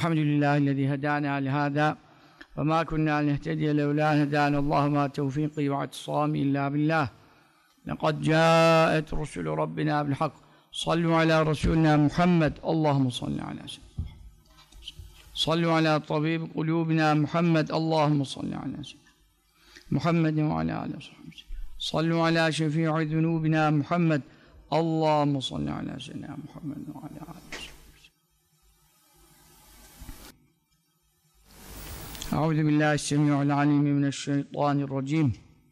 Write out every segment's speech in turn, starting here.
الحمد لله الذي هدانا لهذا وما كنا لنهتدي لولا أن هدانا الله ما توفيقي واعتصامي إلا بالله لقد جاءت رسل ربنا بالحق صلوا على رسولنا محمد اللهم صل على سيدنا صلوا على طبيب قلوبنا محمد اللهم صل على سيدنا محمد وعلى آله وصحبه صلوا على شفيع ذنوبنا محمد اللهم صل على سيدنا محمد وعلى آله وصحبه. أعوذ بالله السميع العليم من الشيطان الرجيم.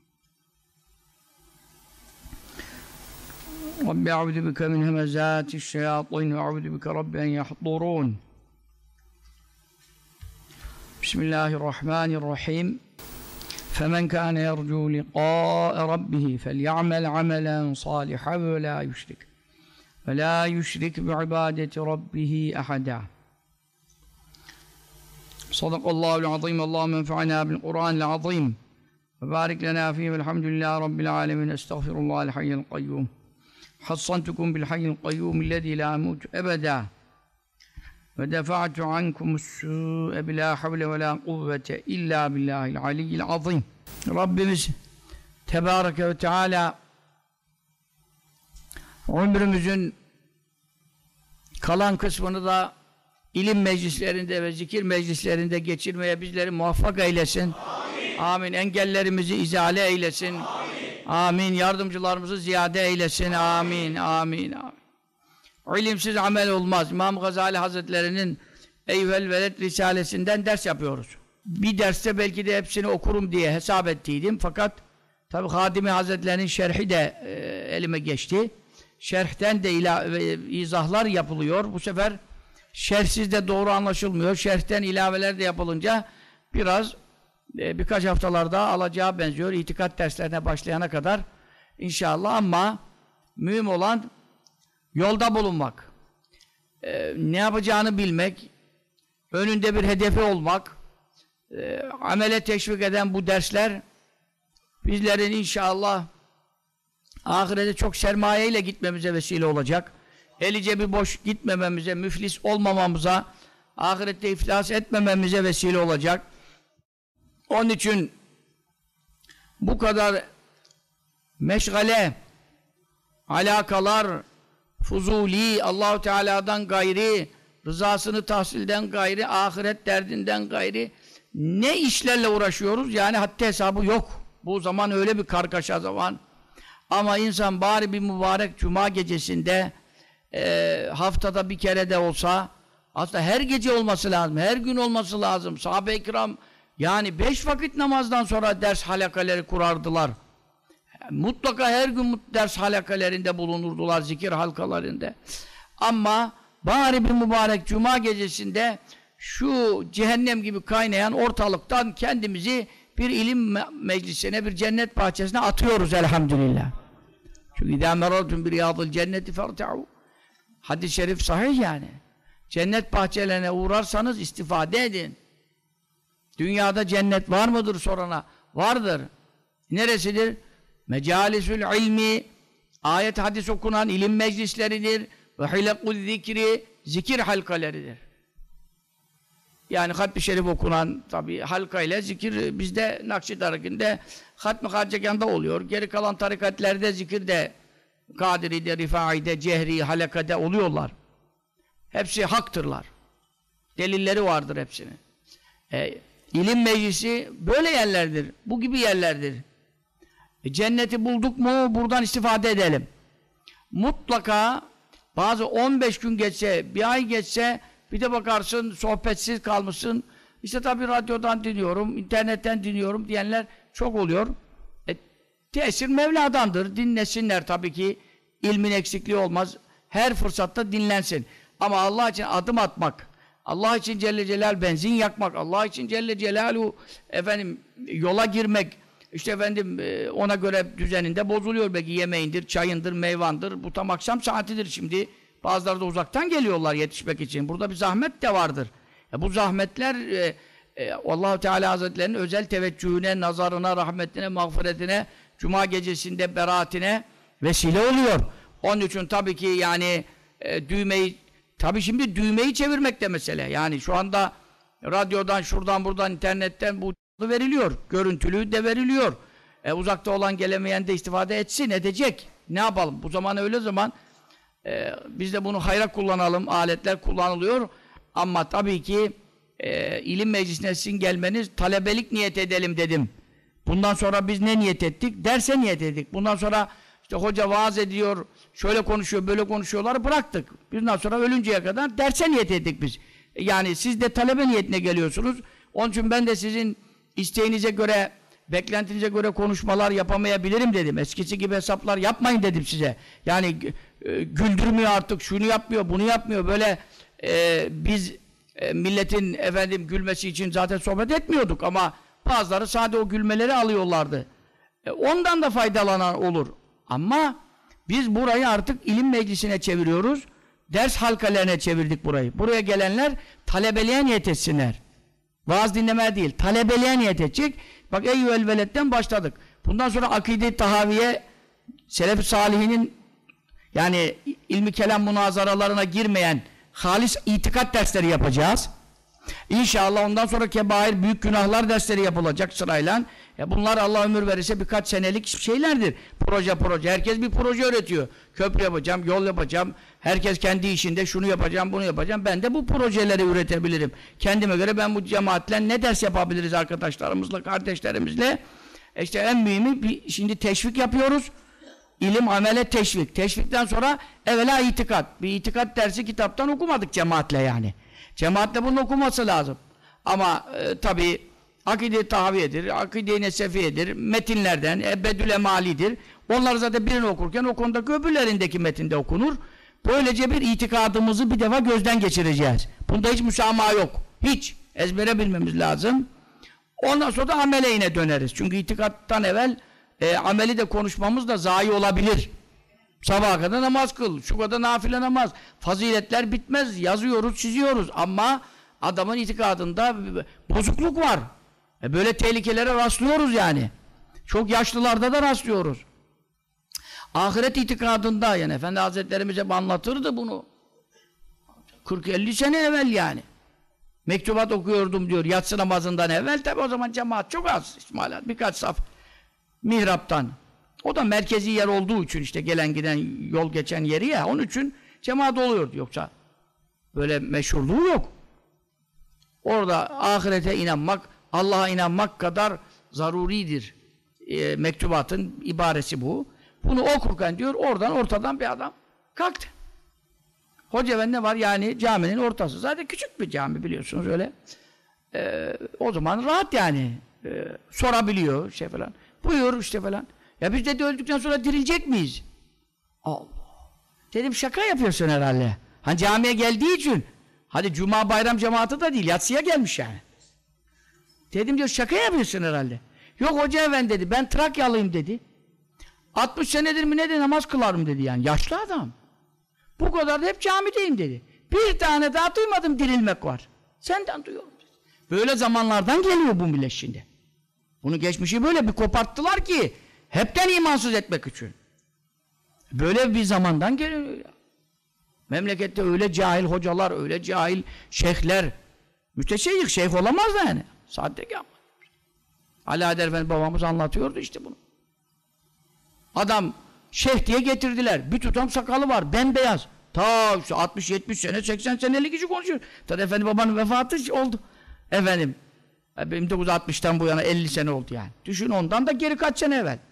رب أعوذ بك من همزات الشياطين وأعوذ بك رب أن يحضرون. بسم الله الرحمن الرحيم. فمن كان يرجو لقاء ربه فليعمل عملا صالحا ولا يشرك بعبادة ربه أحدا. صدق الله العظيم. اللهم انفعنا بالقرآن العظيم وبارك لنا فيه والحمد لله رب العالمين. استغفر الله الحي القيوم. حصنتكم بالحي القيوم الذي لا يموت أبدا ودفعت عنكم السوء بلا حول ولا قوة إلا بالله العلي العظيم. Rabbimiz Tebareke ve Teala ömrümüzün kalan kısmını da ilim meclislerinde ve zikir meclislerinde geçirmeye bizleri muvaffak eylesin. Amin. Amin. Engellerimizi izale eylesin. Amin. Amin. Yardımcılarımızı ziyade eylesin. Amin. Amin. Amin. İlimsiz amel olmaz. İmam Gazali Hazretleri'nin Eyvel Veled Risalesinden ders yapıyoruz. Bir derste belki de hepsini okurum diye hesap ettiydim. Fakat tabi Hadimi Hazretleri'nin şerhi de elime geçti. Şerhten de izahlar yapılıyor. Bu sefer şerhsiz de doğru anlaşılmıyor. Şerhten ilaveler de yapılınca biraz birkaç haftalarda alacağı benziyor. İtikat derslerine başlayana kadar inşallah, ama mühim olan yolda bulunmak. Ne yapacağını bilmek, önünde bir hedefi olmak, amele teşvik eden bu dersler bizlerin inşallah ahirete çok sermayeyle gitmemize vesile olacak. Eli cebi boş gitmememize, müflis olmamamıza, ahirette iflas etmememize vesile olacak. Onun için bu kadar meşgale, alakalar, fuzuli, Allah-u Teala'dan gayri, rızasını tahsilden gayri, ahiret derdinden gayri ne işlerle uğraşıyoruz? Yani haddi hesabı yok. Bu zaman öyle bir kargaşa zaman. Ama insan bari bir mübarek cuma gecesinde haftada bir kere de olsa, aslında her gece olması lazım, her gün olması lazım. Sahabe-i kiram yani 5 vakit namazdan sonra ders halakaları kurardılar. Mutlaka her gün ders halakalarında bulunurdular, zikir halkalarında. Ama bari bir mübarek cuma gecesinde şu cehennem gibi kaynayan ortalıktan kendimizi bir ilim meclisine, bir cennet bahçesine atıyoruz elhamdülillah. Çünkü idâ meraltum bir riyâdil cenneti ferte'û. Hadis-i şerif sahih yani. Cennet bahçelerine uğrarsanız istifade edin. Dünyada cennet var mıdır sorana? Vardır. Neresidir? Mecalisül ilmi, ayet hadis okunan ilim meclisleridir. Ve hilekul zikri, zikir halkaleridir. Yani hatmi şerif okunan tabi halka ile zikir bizde Nakşi-i Hatmi Harcegan'da oluyor. Geri kalan tarikatlerde zikir de Kadiri'de, Rifai'de, Cehri, Halaka'da oluyorlar. Hepsi haktırlar. Delilleri vardır hepsinin. İlim meclisi böyle yerlerdir. Bu gibi yerlerdir. Cenneti bulduk mu buradan istifade edelim. Mutlaka bazı 15 gün geçse, bir ay geçse, bir de bakarsın sohbetsiz kalmışsın. İşte tabii radyodan dinliyorum, internetten dinliyorum diyenler çok oluyor. Tesir Mevla'dandır. Dinlesinler tabii ki. İlmin eksikliği olmaz. Her fırsatta dinlensin. Ama Allah için adım atmak, Allah için Celle Celal benzin yakmak, Allah için Celle Celaluhu yola girmek, işte ona göre düzeninde bozuluyor. Belki yemeğindir, çayındır, meyvandır. Bu tam akşam saatidir şimdi. Bazıları da uzaktan geliyorlar yetişmek için. Burada bir zahmet de vardır. Bu zahmetler Allah-u Teala Hazretlerinin özel teveccühüne, nazarına, rahmetine, mağfiretine, cuma gecesinde beraatine vesile oluyor. Onun için tabii ki yani düğmeyi Tabii şimdi düğmeyi çevirmek de mesele. Yani şu anda radyodan, şuradan, buradan, internetten bu veriliyor. Görüntülü de veriliyor. Uzakta olan gelemeyen de istifade etsin, edecek. Ne yapalım? Bu zaman öyle zaman biz de bunu hayra kullanalım. Aletler kullanılıyor. Ama tabii ki ilim meclisine sizin gelmeniz, talebelik niyet edelim dedim. Bundan sonra biz ne niyet ettik? Derse niyet ettik. Bundan sonra işte hoca vaaz ediyor, şöyle konuşuyor, böyle konuşuyorlar, bıraktık. Bundan sonra ölünceye kadar derse niyet ettik biz. Yani siz de talebe niyetine geliyorsunuz. Onun için ben de sizin isteğinize göre, beklentinize göre konuşmalar yapamayabilirim dedim. Eskisi gibi hesaplar yapmayın dedim size. Yani güldürmüyor artık, şunu yapmıyor, bunu yapmıyor. Böyle biz milletin efendim gülmesi için zaten sohbet etmiyorduk ama bazıları sadece o gülmeleri alıyorlardı. Ondan da faydalanan olur. Ama biz burayı artık ilim meclisine çeviriyoruz. Ders halkalarına çevirdik burayı. Buraya gelenler talebeliğe niyet etsinler. Vaaz dinlemeye değil, talebeliğe niyet edecek. Bak Eyyüel Veled'den başladık. Bundan sonra akide-i tahaviye, selef-i salihinin yani ilmi kelam münazaralarına girmeyen halis itikat dersleri yapacağız. İnşallah ondan sonra kebair, büyük günahlar dersleri yapılacak sırayla. Bunlar Allah ömür verirse birkaç senelik şeylerdir. Proje. Herkes bir proje üretiyor. Köprü yapacağım, yol yapacağım. Herkes kendi işinde şunu yapacağım, bunu yapacağım. Ben de bu projeleri üretebilirim. Kendime göre ben bu cemaatle ne ders yapabiliriz arkadaşlarımızla, kardeşlerimizle? İşte en mühimi şimdi teşvik yapıyoruz. İlim, amele teşvik. Teşvikten sonra evvela itikat. Bir itikat dersi kitaptan okumadık cemaatle yani. Cemaatle bunun okuması lazım. Ama tabii akide-i tahaviyedir, akide-i nesefiyedir, metinlerden, ebedül emalidir. Onlar zaten birini okurken o konudaki öbürlerindeki metinde okunur. Böylece bir itikadımızı bir defa gözden geçireceğiz. Bunda hiç müsamaha yok. Hiç. Ezbere bilmemiz lazım. Ondan sonra da amele yine döneriz. Çünkü itikattan evvel ameli de konuşmamız da zayi olabilir. Sabaha kadar namaz kıl, şu kadar nafile namaz. Faziletler bitmez. Yazıyoruz, çiziyoruz. Ama adamın itikadında bozukluk var. Böyle tehlikelere rastlıyoruz yani. Çok yaşlılarda da rastlıyoruz. Ahiret itikadında yani Efendi Hazretlerimiz hep anlatırdı bunu. 40-50 sene evvel yani. Mektubat okuyordum diyor yatsı namazından evvel. Tabi o zaman cemaat çok az. İsmail birkaç saf mihraptan. O da merkezi yer olduğu için işte gelen giden yol geçen yeri ya. Onun için cemaat oluyordu. Yoksa böyle meşhurluğu yok. Orada ahirete inanmak, Allah'a inanmak kadar zaruridir. Mektubatın ibaresi bu. Bunu okurken diyor, oradan ortadan bir adam kalktı. Hoca Efendi var yani caminin ortası. Zaten küçük bir cami biliyorsunuz öyle. O zaman rahat yani. Sorabiliyor şey falan. Buyur işte falan. Ya biz de öldükten sonra dirilecek miyiz? Allah. Dedim şaka yapıyorsun herhalde. Hani camiye geldiği için. Hadi cuma bayram cemaati da değil. Yatsıya gelmiş yani. Dedim diyor şaka yapıyorsun herhalde. Yok hoca efendi dedi. Ben Trakyalıyım dedi. 60 senedir mi ne de namaz kılarım dedi yani. Yaşlı adam. Bu kadar da hep camideyim dedi. Bir tane daha duymadım dirilmek var. Senden duyuyorum dedi. Böyle zamanlardan geliyor bu millet şimdi. Bunu geçmişi böyle bir koparttılar ki hepten imansız etmek için. Böyle bir zamandan geliyor ya. Memlekette öyle cahil hocalar, öyle cahil şeyhler, müteşeyyih şeyh olamaz da yani. Saaddeki Ali Adel Efendi babamız anlatıyordu işte bunu. Adam şeyh diye getirdiler. Bir tutam sakalı var, bembeyaz. Ta işte 60-70 sene, 80 senelik kişi konuşuyor. Tabii Efendi babanın vefatı oldu. Efendim, 1960'tan bu yana 50 sene oldu yani. Düşün ondan da geri kaç sene evvel.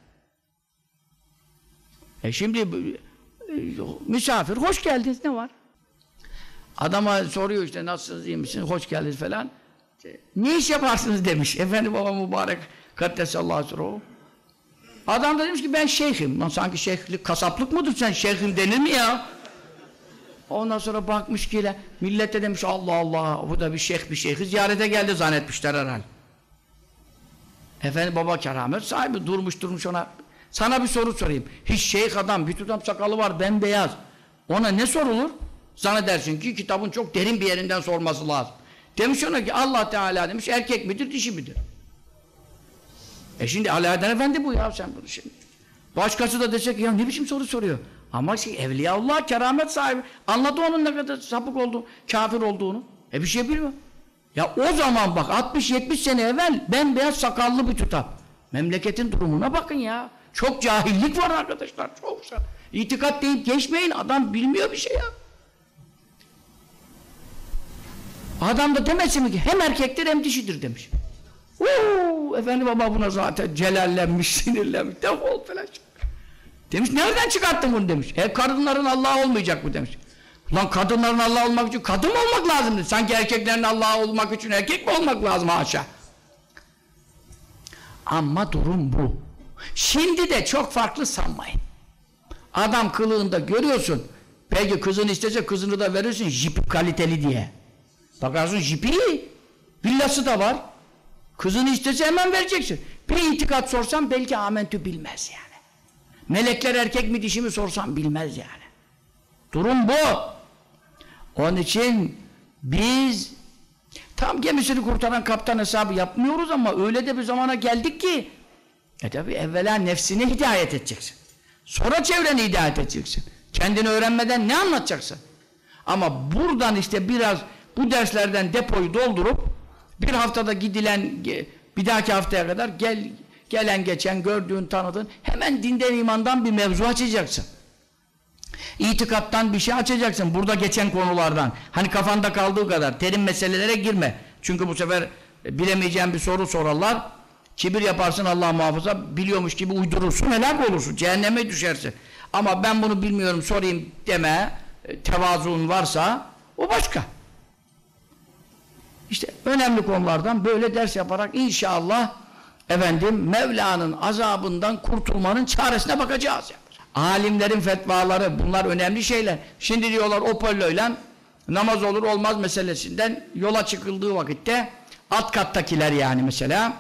Şimdi misafir, hoş geldiniz, ne var? Adama soruyor işte, nasılsınız, iyi misiniz, hoş geldiniz falan. Ne iş yaparsınız demiş. Efendi baba mübarek, kaddesallahu sürruhu. Adam da demiş ki ben şeyhim. Lan sanki şeyhlik, kasaplık mıdır sen, şeyhim denir mi ya? Ondan sonra bakmış ki millet de demiş Allah Allah, bu da bir şeyhi ziyarete geldi zannetmişler herhalde. Efendi baba keramet sahibi durmuş ona. Sana bir soru sorayım. Hiç şeyh adam, bir tutam sakalı var, bembeyaz. Ona ne sorulur? Zannedersin ki kitabın çok derin bir yerinden sorması lazım. Demiş ona ki Allah Teala demiş, erkek midir, dişi midir? Şimdi Alaaddin Efendi bu ya, sen bunu şimdi. Başkası da dese ki ya ne biçim soru soruyor? Ama Evliyaullah keramet sahibi. Anladı onun ne kadar sapık olduğunu, kafir olduğunu. Bir şey bilmiyor. Ya o zaman bak 60-70 sene evvel bembeyaz sakallı bir tutam. Memleketin durumuna bakın ya. Çok cahillik var arkadaşlar. Çok. İtikat deyip geçmeyin. Adam bilmiyor bir şey ya. Adam da demesin mi ki hem erkektir hem dişidir demiş. Efendi baba buna zaten celallenmiş, sinirlenmiş. Defol falan. Demiş nereden çıkarttın bunu demiş. Kadınların Allah olmayacak mı demiş. Ulan kadınların Allah olmak için kadın mı olmak lazım? Sanki erkeklerin Allah olmak için erkek mi olmak lazım haşa? Ama durum bu. Şimdi de çok farklı sanmayın. Adam kılığında görüyorsun. Belki kızını istese kızını da verirsin jipi kaliteli diye. Bakarsın jipi villası da var. Kızını istese hemen vereceksin. Bir itikat sorsan belki amentü bilmez yani. Melekler erkek mi dişi mi sorsan bilmez yani. Durum bu. Onun için biz tam gemisini kurtaran kaptan hesabı yapmıyoruz ama öyle de bir zamana geldik ki tabi evvela nefsine hidayet edeceksin. Sonra çevreni hidayet edeceksin. Kendini öğrenmeden ne anlatacaksın? Ama buradan işte biraz bu derslerden depoyu doldurup bir haftada gidilen bir dahaki haftaya kadar gelen geçen gördüğün tanıdığın hemen dinden imandan bir mevzu açacaksın. İtikattan bir şey açacaksın. Burada geçen konulardan. Hani kafanda kaldığı kadar terim meselelere girme. Çünkü bu sefer bilemeyeceğin bir soru sorarlar. Kibir yaparsın Allah muhafaza. Biliyormuş gibi uydurursun. Helak olursun. Cehenneme düşersin. Ama ben bunu bilmiyorum sorayım deme. Tevazuun varsa o başka. İşte önemli konulardan böyle ders yaparak inşallah Mevla'nın azabından kurtulmanın çaresine bakacağız. Alimlerin fetvaları bunlar önemli şeyler. Şimdi diyorlar Opollo'yla namaz olur olmaz meselesinden yola çıkıldığı vakitte alt kattakiler yani mesela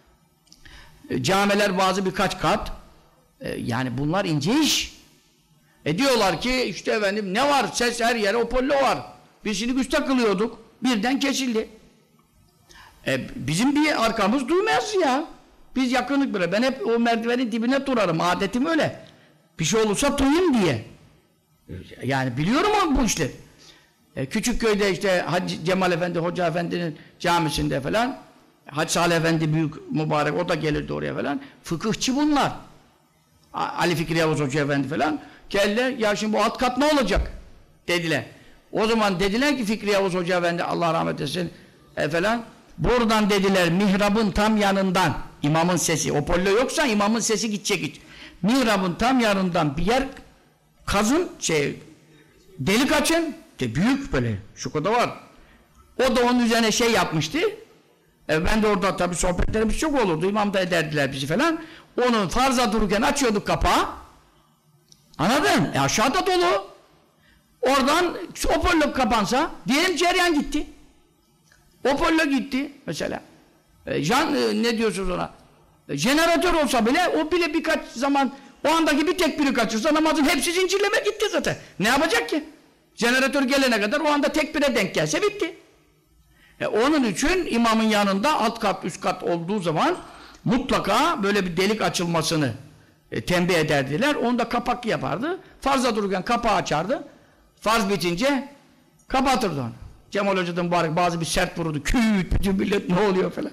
camiler bazı birkaç kat yani bunlar ince iş. Diyorlar ki işte ne var ses her yere Opollo var. Biz şimdi güç takılıyorduk. Birden kesildi. Bizim bir arkamız duymaz ya. Biz yakınlık bile. Ben hep o merdivenin dibine durarım. Adetim öyle. Bir şey olursa duyayım diye. Yani biliyorum bu işleri. Küçükköy'de işte Hacı Cemal Efendi, Hoca Efendi'nin camisinde falan Hacı Salih Efendi büyük mübarek o da gelirdi oraya falan. Fıkıhçı bunlar. Ali Fikri Yavuz Hoca Efendi falan. Geldiler ya şimdi bu alt kat ne olacak? Dediler. O zaman dediler ki Fikri Yavuz Hoca Efendi Allah rahmet etsin falan. Buradan dediler mihrabın tam yanından imamın sesi. Opollo yoksa imamın sesi gidecek hiç. Mihrabın tam yanından bir yer kazın delik açın. Büyük böyle şu kadar var. O da onun üzerine şey yapmıştı. Ben de orada tabii sohbetlerimiz çok olurdu. İmam da ederdiler bizi falan. Onu farza dururken açıyorduk kapağı. Anladın? Aşağıda dolu. Oradan Opollo kapansa diyelim cereyan gitti. Opollo gitti mesela. Ne diyorsunuz ona? Jeneratör olsa bile o bile birkaç zaman o andaki bir tek biri kaçırsa namazın hepsi zincirleme gitti zaten. Ne yapacak ki? Jeneratör gelene kadar o anda tek bire denk gelse bitti. Onun için imamın yanında alt kat üst kat olduğu zaman mutlaka böyle bir delik açılmasını tembih ederdiler. Onu da kapak yapardı. Farza dururken kapağı açardı. Farz bitince kapatırdı onu. Cemal Hoca'dan mübarek bazı bir sert vururdu. Küt bütün millet ne oluyor falan.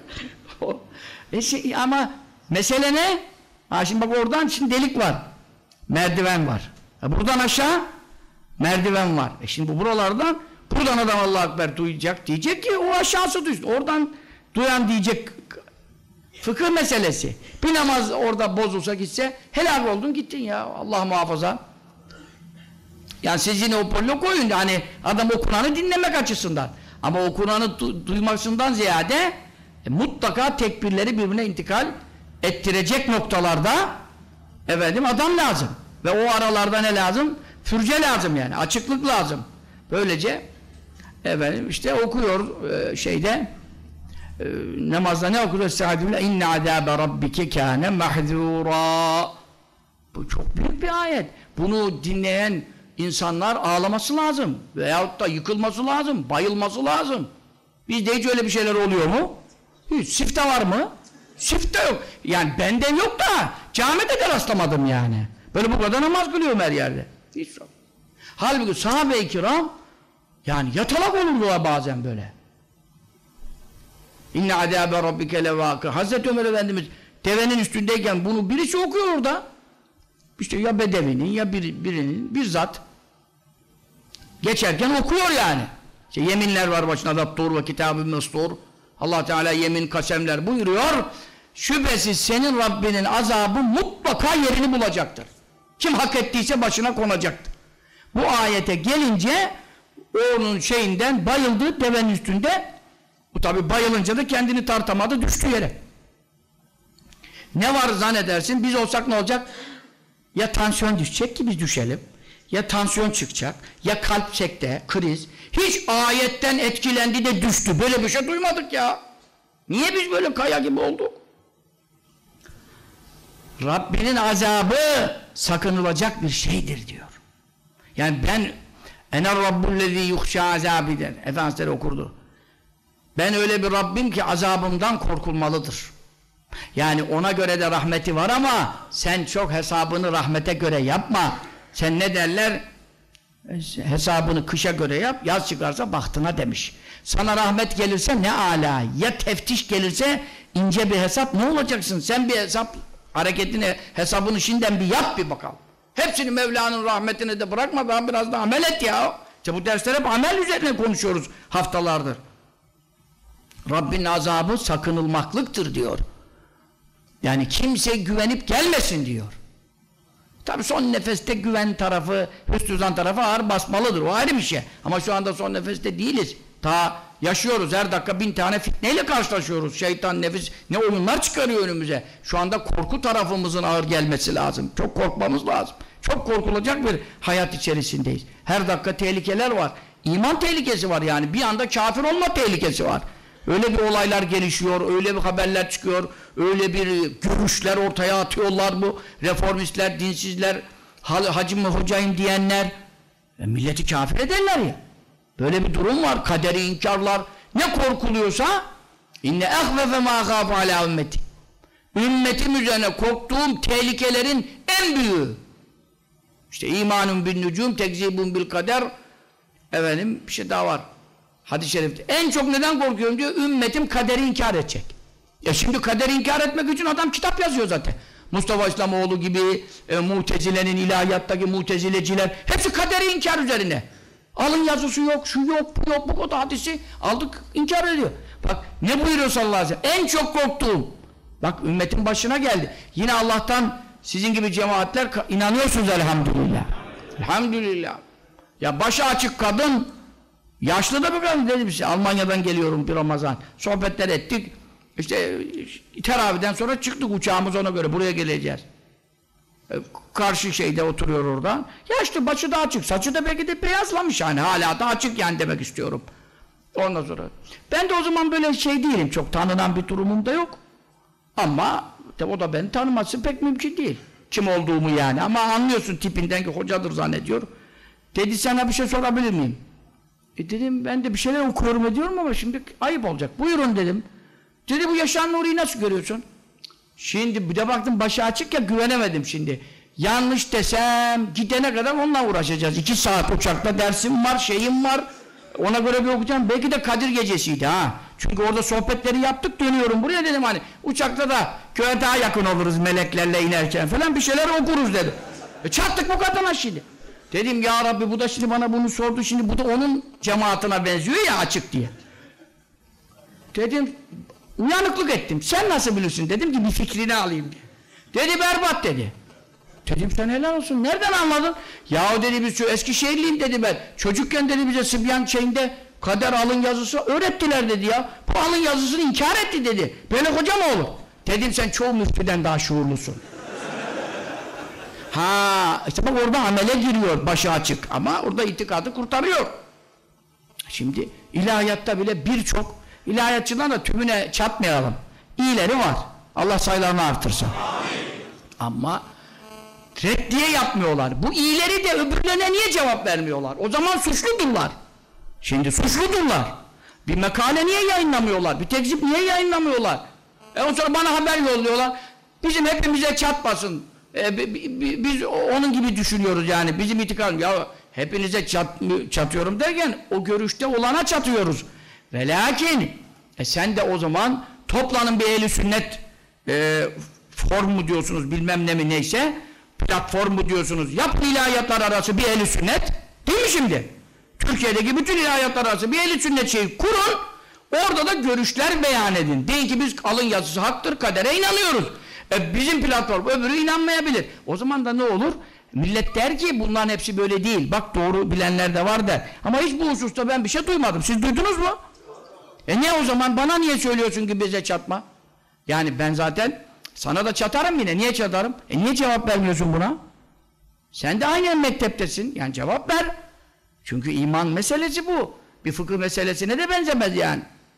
Ama mesele ne? Şimdi bak oradan şimdi delik var. Merdiven var. Buradan aşağı merdiven var. Şimdi bu buradan adam Allahu Ekber duyacak diyecek ki o aşağısı duysun. Oradan duyan diyecek fıkıh meselesi. Bir namaz orada bozulsa gitse helak oldun gittin ya Allah muhafaza. Yani siz yine o pollo koyun hani adam o Kur'an'ı dinlemek açısından. Ama o Kur'an'ı duymasından ziyade mutlaka tekbirleri birbirine intikal ettirecek noktalarda adam lazım. Ve o aralarda ne lazım? Fürce lazım yani. Açıklık lazım. Böylece işte okuyor namazda ne okuyor? Estağfirullah inne azâbe rabbike kâne mahzûrâ. Bu çok büyük bir ayet. Bunu dinleyen insanlar ağlaması lazım. Veyahut da yıkılması lazım. Bayılması lazım. Bizde hiç öyle bir şeyler oluyor mu? Hiç. Sifte var mı? Sifte yok. Yani benden yok da camide de rastlamadım yani. Böyle bu kadar namaz kılıyorum her yerde. Hiç sorun. Halbuki sahabe-i kiram yani yatalak olurdular bazen böyle. İnne azâbe rabbike levâkı. Hazreti Ömer Efendimiz devenin üstündeyken bunu birisi okuyor orada. İşte ya bedevinin ya birinin bir zat geçerken okuyor yani. İşte yeminler var başına da dur ve kitab-ı mestur. Allah Teala yemin kasemler buyuruyor. Şüphesiz senin Rabbinin azabı mutlaka yerini bulacaktır. Kim hak ettiyse başına konacaktır. Bu ayete gelince onun şeyinden bayıldı devenin üstünde. Bu tabi bayılınca da kendini tartamadı, düştü yere. Ne var zannedersin? Biz olsak ne olacak? Ya tansiyon düşecek ki biz düşelim. Ya tansiyon çıkacak. Ya kalp sekte, kriz. Hiç ayetten etkilendi de düştü. Böyle bir şey duymadık ya. Niye biz böyle kaya gibi olduk? Rabbinin azabı sakınılacak bir şeydir diyor. Yani ben ener rabbullezî yuhşâ azâbiden Efendimizleri okurdu. Ben öyle bir Rabbim ki azabımdan korkulmalıdır. Yani ona göre de rahmeti var ama sen çok hesabını rahmete göre yapma. Sen ne derler? Hesabını kışa göre yap, yaz çıkarsa bahtına demiş. Sana rahmet gelirse ne âlâ, ya teftiş gelirse ince bir hesap ne olacaksın? Sen bir hesap hareketini, hesabını şimdiden bir yap bir bakalım. Hepsini Mevla'nın rahmetine de bırakma, ben biraz da amel et ya. İşte bu dersler hep amel üzerine konuşuyoruz haftalardır. Rabbin azabı sakınılmaklıktır diyor. Yani kimse güvenip gelmesin diyor. Tabi son nefeste güven tarafı, hüsnü zan tarafı ağır basmalıdır. O ayrı bir şey. Ama şu anda son nefeste değiliz. Ta yaşıyoruz. Her dakika 1000 tane fitneyle karşılaşıyoruz. Şeytan, nefis ne oyunlar çıkarıyor önümüze. Şu anda korku tarafımızın ağır gelmesi lazım. Çok korkmamız lazım. Çok korkulacak bir hayat içerisindeyiz. Her dakika tehlikeler var. İman tehlikesi var yani. Bir anda kafir olma tehlikesi var. Öyle bir olaylar gelişiyor, öyle bir haberler çıkıyor, öyle bir görüşler ortaya atıyorlar bu reformistler, dinsizler, hacım hocayım diyenler. Milleti kafir ederler ya. Böyle bir durum var, kaderi inkarlar. Ne korkuluyorsa inne ehvefe ma gâfe alâ ümmeti. Ümmetim üzerine korktuğum tehlikelerin en büyüğü. İşte imanun bin nücum, tekzibun bil kader. Efendim bir şey daha var. Hadis-i şerifte. En çok neden korkuyorum diyor, ümmetim kaderi inkar edecek. Şimdi kaderi inkar etmek için adam kitap yazıyor zaten. Mustafa İslamoğlu gibi Mutezile'nin, ilahiyattaki Mutezileciler hepsi kaderi inkar üzerine. Alın yazısı yok, şu yok, bu yok, bu kadar hadisi aldık, inkar ediyor. Bak ne buyuruyor sallallahu aleyhi ve sellem? En çok korktuğum. Bak ümmetin başına geldi. Yine Allah'tan sizin gibi cemaatler inanıyorsunuz elhamdülillah. Elhamdülillah. Ya başı açık kadın, yaşlı da bir kadın dedim size. Almanya'dan geliyorum bir Ramazan. Sohbetler ettik. İşte teravihden sonra çıktık, uçağımız ona göre buraya geleceğiz. Karşı şeyde oturuyor orada. Yaşlı, başı da açık. Saçı da belki de beyazlamış yani. Hala da açık yani demek istiyorum. Ondan sonra. Ben de o zaman böyle şey değilim. Çok tanınan bir durumum da yok. Ama o da beni tanıması pek mümkün değil. Kim olduğumu yani. Ama anlıyorsun tipinden ki hocadır zannediyor. Dedi sana bir şey sorabilir miyim? Dedim ben de bir şeyler okuyorum ediyorum ama şimdi ayıp olacak. Buyurun dedim. Dedi bu Yaşar Nuri'yi nasıl görüyorsun? Şimdi bir de baktım başı açık ya, güvenemedim şimdi. Yanlış desem gidene kadar onunla uğraşacağız. 2 saat uçakta dersim var, şeyim var. Ona göre bir okuyacağım. Belki de Kadir gecesiydi ha. Çünkü orada sohbetleri yaptık, dönüyorum buraya dedim hani. Uçakta da köye daha yakın oluruz meleklerle inerken falan bir şeyler okuruz dedim. Çattık bu kadına şimdi. Dedim ya Rabbi bu da şimdi bana bunu sordu, şimdi bu da onun cemaatine benziyor ya açık diye. Dedim uyanıklık ettim. Sen nasıl bilirsin? Dedim ki bir fikrini alayım diye. Dedi berbat dedi. Dedim sen helal olsun. Nereden anladın? Yahu dedi biz şu Eskişehirliyim dedi ben. Çocukken dedi bize Sıbyan şeyinde kader alın yazısı öğrettiler dedi ya. Bu alın yazısını inkar etti dedi. Böyle hoca mı olur? Dedim sen çoğu müftüden daha şuurlusun. Ha işte bak orada amele giriyor başı açık ama orada itikadı kurtarıyor. Şimdi ilahiyatta bile birçok ilahiyatçıdan da tümüne çatmayalım. İyileri var. Allah sayılarını artırsın. Ama reddiye yapmıyorlar. Bu iyileri de öbürlerine niye cevap vermiyorlar? O zaman suçludurlar. Şimdi suçludurlar. Bir makale niye yayınlamıyorlar? Bir tekzip niye yayınlamıyorlar? O sonra bana haber yolluyorlar. Bizim hepimize çatmasın. Biz onun gibi düşünüyoruz yani. Bizim itikadımız, ya hepinize çatıyorum derken o görüşte olana çatıyoruz. Ve lakin sen de o zaman toplanın bir ehl-i sünnet form mu diyorsunuz, bilmem ne mi neyse, platform mu diyorsunuz, yapın ilahiyatlar arası bir ehl-i sünnet, değil mi şimdi? Türkiye'deki bütün ilahiyatlar arası bir ehl-i sünnet şeyi kurun, orada da görüşler beyan edin. Deyin ki biz alın yazısı haktır, kadere inanıyoruz. Bizim platform, öbürü inanmayabilir. O zaman da ne olur? Millet der ki bunların hepsi böyle değil. Bak doğru bilenler de var der. Ama hiç bu hususta ben bir şey duymadım. Siz duydunuz mu? Ne o zaman? Bana niye söylüyorsun ki bize çatma? Yani ben zaten sana da çatarım yine. Niye çatarım? Niye cevap vermiyorsun buna? Sen de aynı mekteptesin. Yani cevap ver. Çünkü iman meselesi bu. Bir fıkıh meselesine de benzemez yani.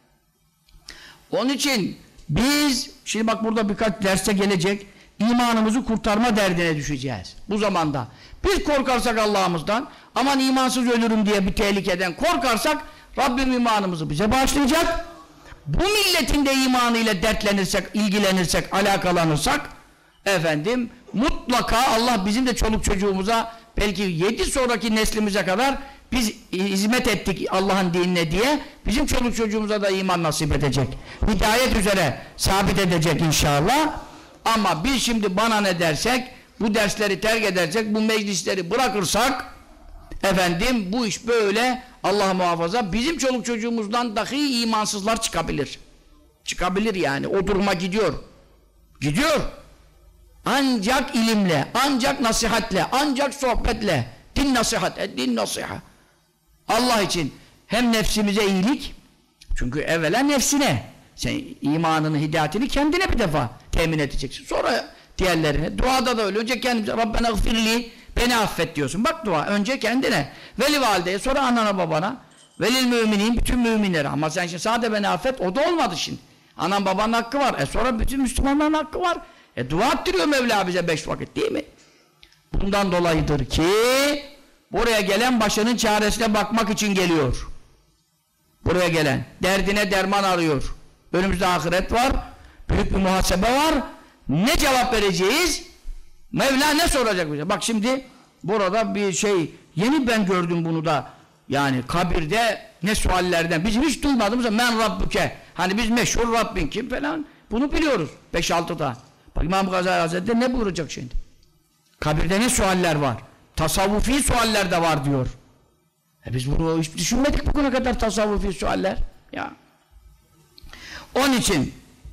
Onun için biz, şimdi bak burada birkaç derste gelecek, imanımızı kurtarma derdine düşeceğiz. Bu zamanda. Biz korkarsak Allah'ımızdan, aman imansız ölürüm diye bir tehlikeden korkarsak, Rabbim imanımızı bize bağışlayacak. Bu milletin de imanıyla dertlenirsek, ilgilenirsek, alakalanırsak, efendim, mutlaka Allah bizim de çoluk çocuğumuza, belki 7 sonraki neslimize kadar biz hizmet ettik Allah'ın dinine diye, bizim çoluk çocuğumuza da iman nasip edecek. Hidayet üzere sabit edecek inşallah. Ama biz şimdi bana ne dersek, bu dersleri terk edersek, bu meclisleri bırakırsak, efendim bu iş böyle, Allah muhafaza, bizim çoluk çocuğumuzdan dahi imansızlar çıkabilir. Çıkabilir yani, o duruma gidiyor. Gidiyor. Ancak ilimle, ancak nasihatle, ancak sohbetle, din nasihat, din nasihat. Allah için hem nefsimize iyilik, çünkü evvela nefsine, sen imanını, hidayetini kendine bir defa temin edeceksin. Sonra diğerlerine, duada da öyle, önce kendimize, Rabbena gfirli, beni affet diyorsun. Bak dua, önce kendine, veli valideye, sonra anana babana, velil müminin, bütün müminlere. Ama sen şimdi sadece beni affet, o da olmadı şimdi. Anan babanın hakkı var, sonra bütün Müslümanların hakkı var. Dua ettiriyor Mevla bize 5 vakit, değil mi? Bundan dolayıdır ki buraya gelen başının çaresine bakmak için geliyor. Buraya gelen derdine derman arıyor. Önümüzde ahiret var, büyük bir muhasebe var. Ne cevap vereceğiz? Mevla ne soracak bize? Bak şimdi burada bir şey, yeni ben gördüm bunu da, yani kabirde ne suallerden, bizim hiç duymadığımız men Rabbuke, hani biz meşhur Rabbin kim falan, bunu biliyoruz 5-6 da. Bak İmam Gazali Hazretleri ne buyuracak şimdi? Kabirde ne sualler var? Tasavvufi sualler de var diyor. Biz bunu hiç düşünmedik bugüne kadar, tasavvufi sualler. Ya. Onun için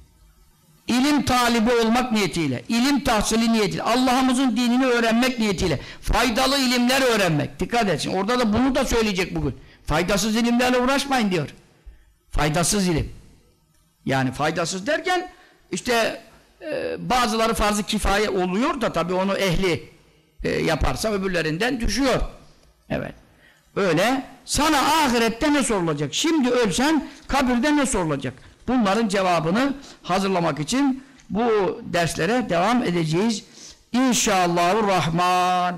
ilim talibi olmak niyetiyle, ilim tahsili niyetiyle, Allah'ımızın dinini öğrenmek niyetiyle, faydalı ilimler öğrenmek. Dikkat etsin. Orada da bunu da söyleyecek bugün. Faydasız ilimlerle uğraşmayın diyor. Faydasız ilim. Yani faydasız derken işte bazıları farz-ı kifaye oluyor da tabii onu ehli yaparsa öbürlerinden düşüyor. Evet. Öyle. Sana ahirette ne sorulacak? Şimdi ölsen kabirde ne sorulacak? Bunların cevabını hazırlamak için bu derslere devam edeceğiz. İnşallahurrahman.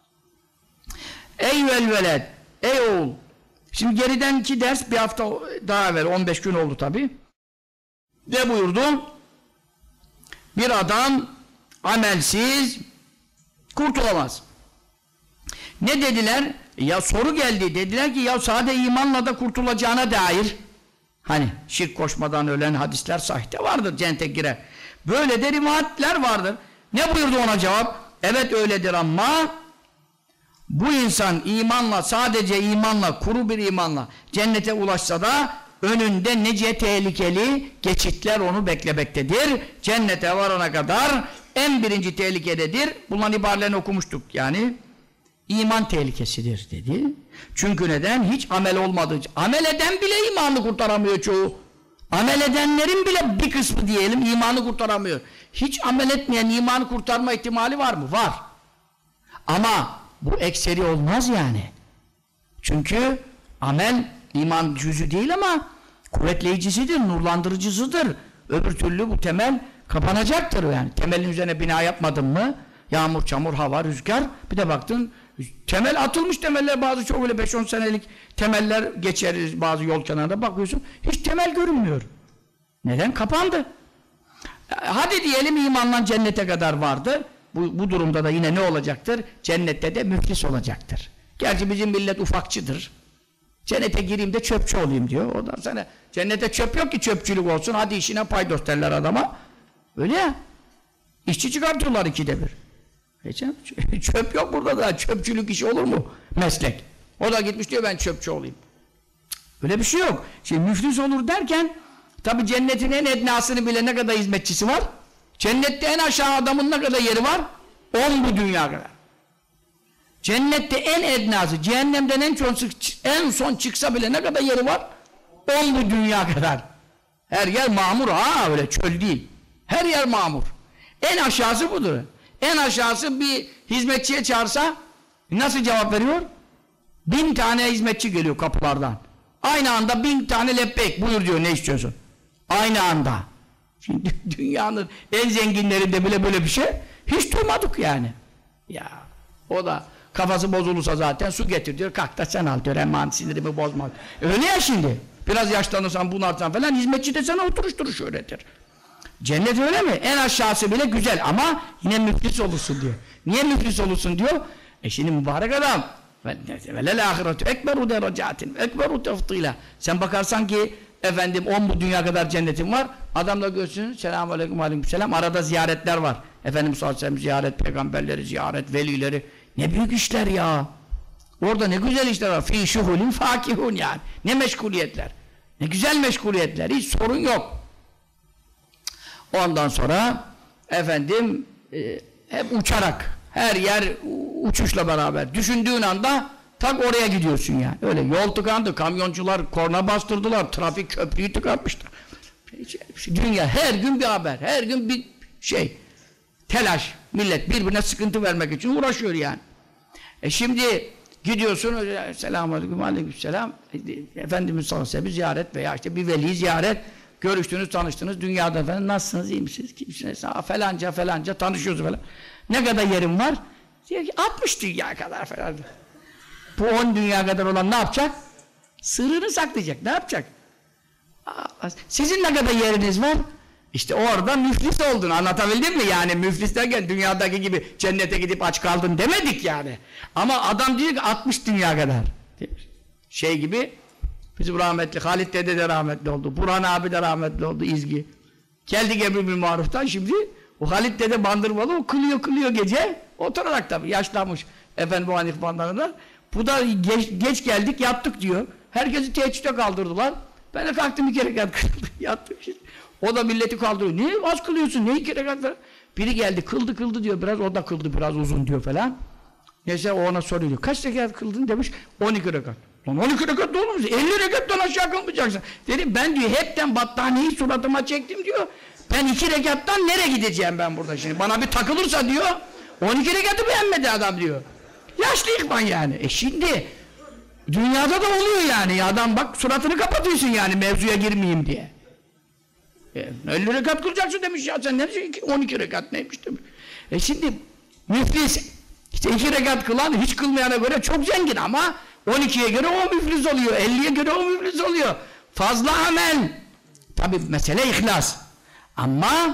Ey velveled, ey oğul. Şimdi geriden 2 ders, bir hafta daha evvel, 15 gün oldu tabi. Ne buyurdu? Bir adam amelsiz kurtulamaz. Ne dediler? Ya soru geldi. Dediler ki ya sade imanla da kurtulacağına dair, hani şirk koşmadan ölen hadisler sahihte vardır, cennete girer. Böyle de rivayetler vardır. Ne buyurdu ona cevap? Evet öyledir ama bu insan imanla, sadece imanla, kuru bir imanla cennete ulaşsa da önünde nice tehlikeli geçitler onu beklemektedir. Cennete varana kadar en birinci tehlikededir. Bunların ibarelerini okumuştuk yani. İman tehlikesidir dedi. Çünkü neden? Hiç amel olmadığı için. Amel eden bile imanı kurtaramıyor çoğu. Amel edenlerin bile bir kısmı diyelim imanı kurtaramıyor. Hiç amel etmeyen imanı kurtarma ihtimali var mı? Var. Ama bu ekseri olmaz yani. Çünkü amel iman cüzü değil ama kuvvetleyicisidir, nurlandırıcısıdır. Öbür türlü bu temel kapanacaktır yani. Temelin üzerine bina yapmadın mı? Yağmur, çamur, hava, rüzgar. Bir de baktın temel atılmış, temeller bazı çok öyle 5-10 senelik temeller geçeriz bazı yol kenarında, bakıyorsun hiç temel görünmüyor. Neden? Kapandı. Hadi diyelim imanla cennete kadar vardı. bu durumda da yine ne olacaktır? Cennette de müflis olacaktır. Gerçi bizim millet ufakçıdır. Cennete gireyim de çöpçü olayım diyor. Ondan sonra cennete çöp yok ki çöpçülük olsun. Hadi işine paydos derler adama. Öyle ya. İşçi çıkartıyorlar 2'de 1. Çöp yok burada da. Çöpçülük işi olur mu? Meslek. O da gitmiş diyor ben çöpçü olayım. Öyle bir şey yok. Şimdi müflis olur derken tabi cennetin en ednasını bile ne kadar hizmetçisi var? Cennette en aşağı adamın ne kadar yeri var? 10 bu dünya kadar. Cennette en ednası, cehennemden en son çıksa bile ne kadar yeri var? 10 bu dünya kadar. Her yer mamur ha, öyle çöl değil. Her yer mamur. En aşağısı budur. En aşağısı bir hizmetçiye çağırsa nasıl cevap veriyor? 1000 tane hizmetçi geliyor kapılardan. Aynı anda 1000 tane lebbeyk buyur diyor ne istiyorsun? Aynı anda. Şimdi dünyanın en zenginlerinde bile böyle bir şey hiç duymadık yani. Ya o da kafası bozulursa zaten su getir diyor. Kalk da sen al diyor. Hemen sinirimi bozma. Öyle ya şimdi. Biraz yaşlanırsan bunarsan falan hizmetçi de sana oturuşturuş öğretir. Cennet öyle mi? En aşağısı bile güzel ama yine müflis olursun diyor. Niye müflis olursun diyor? Şimdi mübarek adam. Velel ahiretu ekberu derecatin ekberu tefdila. Sen bakarsan ki efendim 10 bu dünya kadar cennetin var. Adam da görsün. Selamun aleyküm aleykümselam. Arada ziyaretler var. Efendimiz sallallahu aleyhi ve sellem ziyaret, peygamberleri ziyaret, velileri. Ne büyük işler ya. Orada ne güzel işler var. Fî şuhulin fâkihun yani. Ne meşguliyetler. Ne güzel meşguliyetler. Hiç sorun yok. Ondan sonra efendim hep uçarak her yer uçuşla beraber. Düşündüğün anda tak oraya gidiyorsun yani. Öyle yol tıkandı. Kamyoncular korna bastırdılar. Trafik köprüyü tıkanmıştır. Dünya her gün bir haber. Her gün bir şey. Telaş. Millet birbirine sıkıntı vermek için uğraşıyor yani. Şimdi gidiyorsun selamünaleyküm aleykümselam Efendimiz sallallahu aleyhi ve sellem ziyaret veya işte bir veli ziyaret görüştünüz tanıştınız dünyada efendim nasılsınız iyi misiniz kimsiniz falanca falanca tanışıyoruz falan ne kadar yerim var diyor ki 60 dünya kadar falan bu 10 dünya kadar olan ne yapacak sırrını saklayacak ne yapacak sizin ne kadar yeriniz var İşte orada müflis oldun, anlatabildim mi? Yani müflis derken dünyadaki gibi cennete gidip aç kaldın demedik yani. Ama adam diyor ki 60 dünya kadar. Şey gibi, bizim rahmetli, Halit dede de rahmetli oldu, Burhan abi de rahmetli oldu, İzgi. Geldik Emri Bil Maruf'tan şimdi, o Halit dede Bandırmalı, o kılıyor gece, oturarak tabii, yaşlanmış efendim bu Hanif bandlarında. Bu da geç geldik, yattık diyor. Herkesi teheccüde kaldırdılar. Ben de kalktım 2 rekat kıldım, yattım şimdi. O da milleti kaldırıyor. Niye az kılıyorsun? Ne 2 rekat falan? Biri geldi kıldı diyor biraz. O da kıldı biraz uzun diyor falan. Neyse o ona soruyor. Kaç rekat kıldın demiş. 12 rekat. Lan 12 rekat da olmaz. 50 rekattan aşağı kılmayacaksın. Dedim ben diyor hepten battaniyeyi suratıma çektim diyor. Ben 2 rekattan nereye gideceğim ben burada şimdi? Bana bir takılırsa diyor. 12 rekatı beğenmedi adam diyor. Yaşlı ihvan yani. Şimdi dünyada da oluyor yani. Adam bak suratını kapatıyorsun yani mevzuya girmeyeyim diye. 50 rekat kılacaksın demiş ya sen ne diyorsun 12 rekat neymiş demiş. Şimdi müflis işte 2 rekat kılan hiç kılmayana göre çok zengin ama 12'ye göre o müflis oluyor 50'ye göre o müflis oluyor fazla amel tabi mesele ihlas ama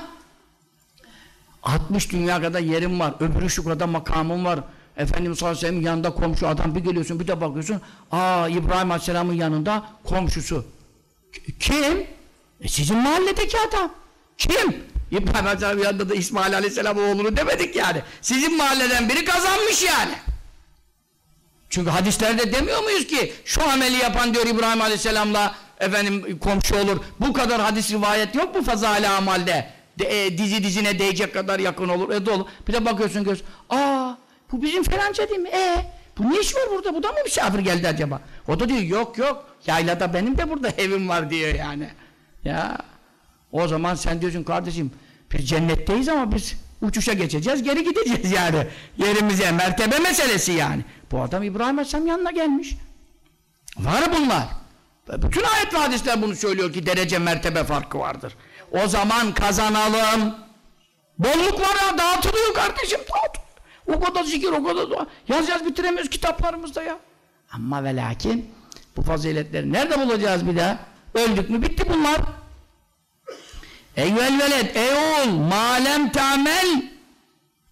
60 dünya kadar yerim var öbürü şu kadar makamım var Efendimiz sallallahu aleyhi ve sellem yanında komşu adam bir geliyorsun bir de bakıyorsun İbrahim aleyhisselamın yanında komşusu kim? Sizin mahalledeki adam. Kim? İbrahim Aleyhisselam'ın yanında da İsmail Aleyhisselam oğlunu demedik yani. Sizin mahalleden biri kazanmış yani. Çünkü hadislerde demiyor muyuz ki şu ameli yapan diyor İbrahim Aleyhisselam'la efendim komşu olur. Bu kadar hadis rivayet yok mu fazale amalde? Dizi dizine değecek kadar yakın olur. Dolu. Bir de bakıyorsun bu bizim falanca değil mi? Bu ne iş var burada? Bu da mı misafir geldi acaba? O da diyor yok. Yaylada benim de burada evim var diyor yani. Ya o zaman sen diyorsun kardeşim biz cennetteyiz ama biz uçuşa geçeceğiz geri gideceğiz yani yerimize mertebe meselesi yani bu adam İbrahim Aleyhisselam yanına gelmiş var bunlar bütün ayet ve hadisler bunu söylüyor ki derece mertebe farkı vardır o zaman kazanalım bolluk var ya dağıtılıyor kardeşim o kadar zikir o kadar dua yaz bitiremiyoruz kitaplarımızda ya ama ve lakin bu faziletleri nerede bulacağız bir daha öldük mü bitti bunlar. Eyvel veled, ey oğul, malem tamel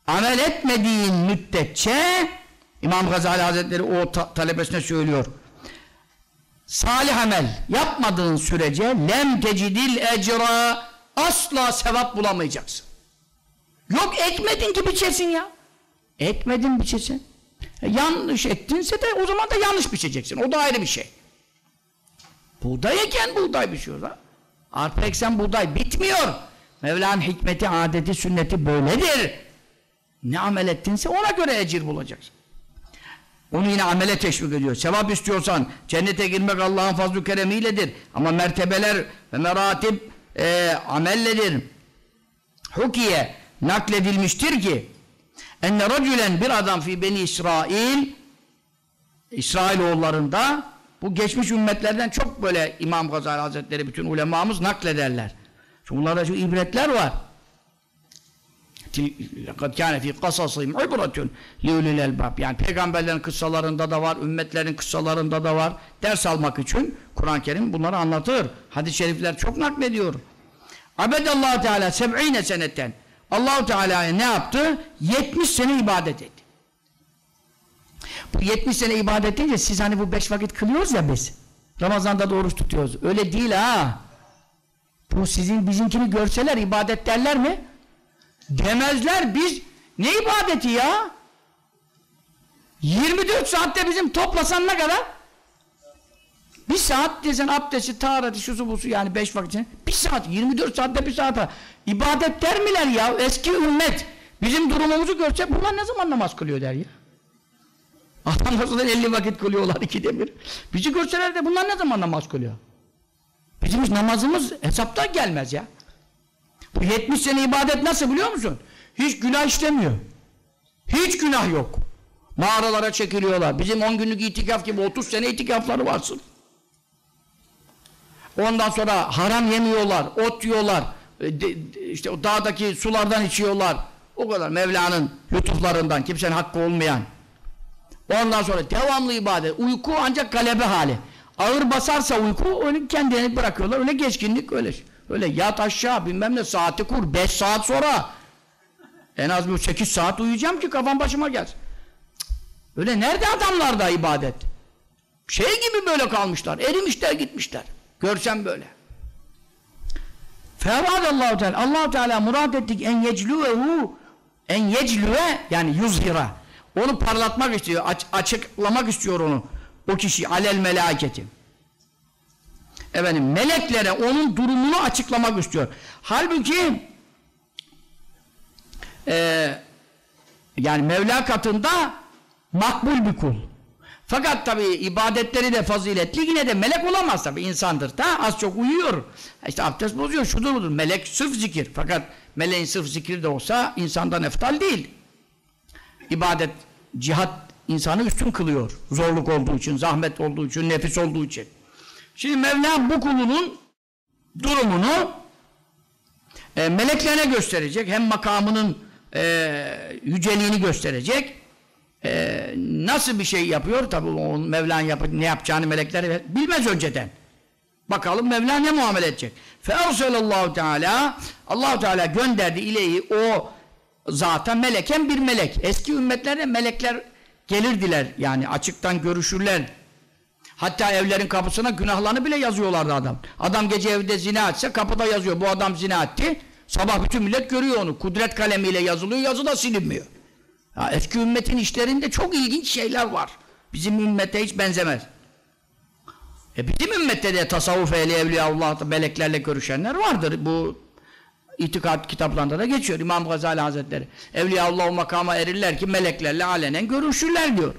amel etmediğin müddetçe İmam Gazali Hazretleri o talebesine söylüyor. Salih amel yapmadığın sürece lem tecidil ecra, asla sevap bulamayacaksın. Yok ekmedin ki biçesin ya. Ekmedin biçesin. Yanlış ettinse de o zaman da yanlış biçeceksin. O da ayrı bir şey. Buğday eken buğday biçiyor da. Arpa eksen buğday bitmiyor. Mevla'nın hikmeti, adeti, sünneti böyledir. Ne amel ettinse ona göre ecir bulacaksın. Onu yine amele teşvik ediyor. Sevap istiyorsan cennete girmek Allah'ın fazl-ı keremiyledir. Ama mertebeler ve meratib amelledir. Hukiye nakledilmiştir ki enne racülen bir adam fi beni İsrail, İsrailoğullarında, bu geçmiş ümmetlerden çok böyle İmam Gazali Hazretleri, bütün ulemamız naklederler. Çünkü bunlarda şu ibretler var. لَقَدْ كَانَ فِي قَصَصِهِمْ عِبْرَةٌ لِيُولِي الْأَلْبَابِ. Yani peygamberlerin kıssalarında da var, ümmetlerin kıssalarında da var. Ders almak için Kur'an-ı Kerim bunları anlatır. Hadis-i şerifler çok naklediyor. Abedallahu Teala 70 seneten. Allah-u Teala'ya ne yaptı? 70 sene ibadet etti. Bu 70 sene ibadet edince siz hani bu 5 vakit kılıyoruz ya biz. Ramazan'da da oruç tutuyoruz. Öyle değil ha. Bu sizin bizimkini görseler ibadet derler mi? Demezler. Biz ne ibadeti ya? 24 saatte bizim toplasan ne kadar? Bir saat desen abdesti, tahareti, şusu busu, yani 5 vakit için. Bir saat, 24 saatte bir saate. İbadet der miler ya? Eski ümmet bizim durumumuzu görse bunlar ne zaman namaz kılıyor der ya? Adamlar 50 vakit kılıyorlar 2'de 1. Bizi görseler de bunlar ne zaman namaz kılıyor? Bizim namazımız hesaptan gelmez ya. Bu 70 sene ibadet nasıl biliyor musun? Hiç günah işlemiyor. Hiç günah yok. Mağaralara çekiliyorlar. Bizim 10 günlük itikaf gibi 30 sene itikafları varsın. Ondan sonra haram yemiyorlar, ot yiyorlar, işte o dağdaki sulardan içiyorlar. O kadar Mevla'nın lütuflarından, kimsenin hakkı olmayan. Ondan sonra devamlı ibadet, uyku ancak galebe hali. Ağır basarsa uyku, öyle kendini bırakıyorlar, öyle geçkinlik, öyle yat aşağı, bilmem ne, saati kur, 5 saat sonra en az bir 8 saat uyuyacağım ki kafam başıma gelsin. Öyle nerede adamlarda ibadet? Şey gibi böyle kalmışlar, erimişler gitmişler. Görsem böyle. Feradallahu Teala, Allah Teala murad ettik en yecluvehu, en yecluve yani yuzhira. Onu parlatmak istiyor, açıklamak istiyor onu. O kişi alel melaketi. Efendim, meleklere onun durumunu açıklamak istiyor. Halbuki yani Mevla katında makbul bir kul. Fakat tabi ibadetleri de faziletli, yine de melek olamaz tabi, insandır da az çok uyuyor. İşte abdest bozuyor, şudur budur. Melek sırf zikir. Fakat meleğin sırf zikir de olsa insandan eftal değil. İbadet, cihat insanı üstün kılıyor. Zorluk olduğu için, zahmet olduğu için, nefis olduğu için. Şimdi Mevla bu kulunun durumunu meleklerine gösterecek. Hem makamının yüceliğini gösterecek. Nasıl bir şey yapıyor? Tabi Mevla'nın ne yapacağını melekler bilmez önceden. Bakalım Mevla ne muamele edecek? Fe'arselallahu Teala, Allah Teala gönderdi ileyi o zata meleken bir melek. Eski ümmetlerde melekler gelirdiler, yani açıktan görüşürler. Hatta evlerin kapısına günahlarını bile yazıyorlardı adam. Adam gece evde zina etse kapıda yazıyor. Bu adam zina etti. Sabah bütün millet görüyor onu. Kudret kalemiyle yazılıyor, yazı da silinmiyor. Ya eski ümmetin işlerinde çok ilginç şeyler var. Bizim ümmete hiç benzemez. Bizim ümmette de tasavvuf ehli, evliyaullah'ta meleklerle görüşenler vardır. Bu itikat kitaplarında da geçiyor. İmam Gazali Hazretleri. Evliyaullah o makama erirler ki meleklerle alenen görüşürler diyor.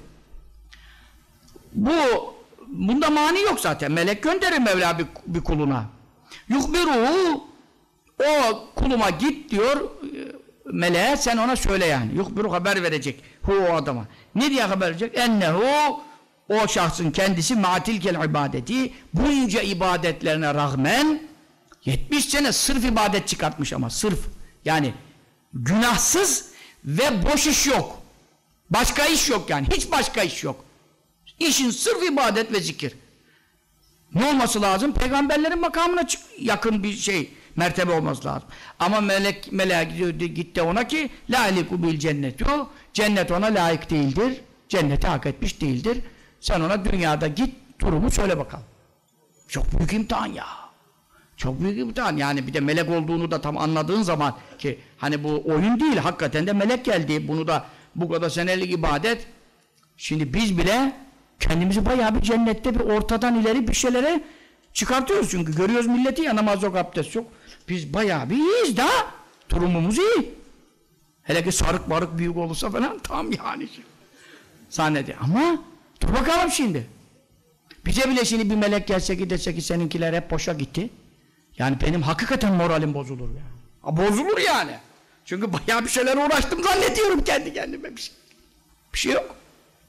Bunda mani yok zaten. Melek gönderir Mevla bir kuluna. Yuhbiruhu, o kuluma git diyor meleğe, sen ona söyle yani. Yuhbiru, haber verecek. O adama. Ne diye haber verecek? Ennehu, o şahsın kendisi matilkel ibadeti, bunca ibadetlerine rağmen 70 sene sırf ibadet çıkartmış, ama sırf. Yani günahsız ve boş iş yok. Başka iş yok yani. Hiç başka iş yok. İşin sırf ibadet ve zikir. Ne olması lazım? Peygamberlerin makamına yakın bir şey. mertebe olması lazım. Ama melek gitti ona ki la eliku bil cennetu, cennet ona layık değildir. Cenneti hak etmiş değildir. Sen ona dünyada git, durumu söyle bakalım. Çok büyük imtihan ya. Çok büyük imtihan. Yani bir de melek olduğunu da tam anladığın zaman ki hani bu oyun değil, hakikaten de melek geldi. Bunu da bu kadar senelik ibadet. Şimdi biz bile kendimizi bayağı bir cennette bir ortadan ileri bir şeylere çıkartıyoruz çünkü görüyoruz milleti ya, namaz yok, abdest yok. Biz bayağı bir iyiyiz da, durumumuz iyi. Hele ki sarık barık büyük olursa falan tam yani. Zannediyor. Ama dur bakalım şimdi. Bize bile şimdi bir melek gelse ki dese ki seninkiler hep boşa gitti. Yani benim hakikaten moralim bozulur yani. Bozulur yani. Çünkü bayağı bir şeyler uğraştım zannediyorum kendi kendime bir şey yok.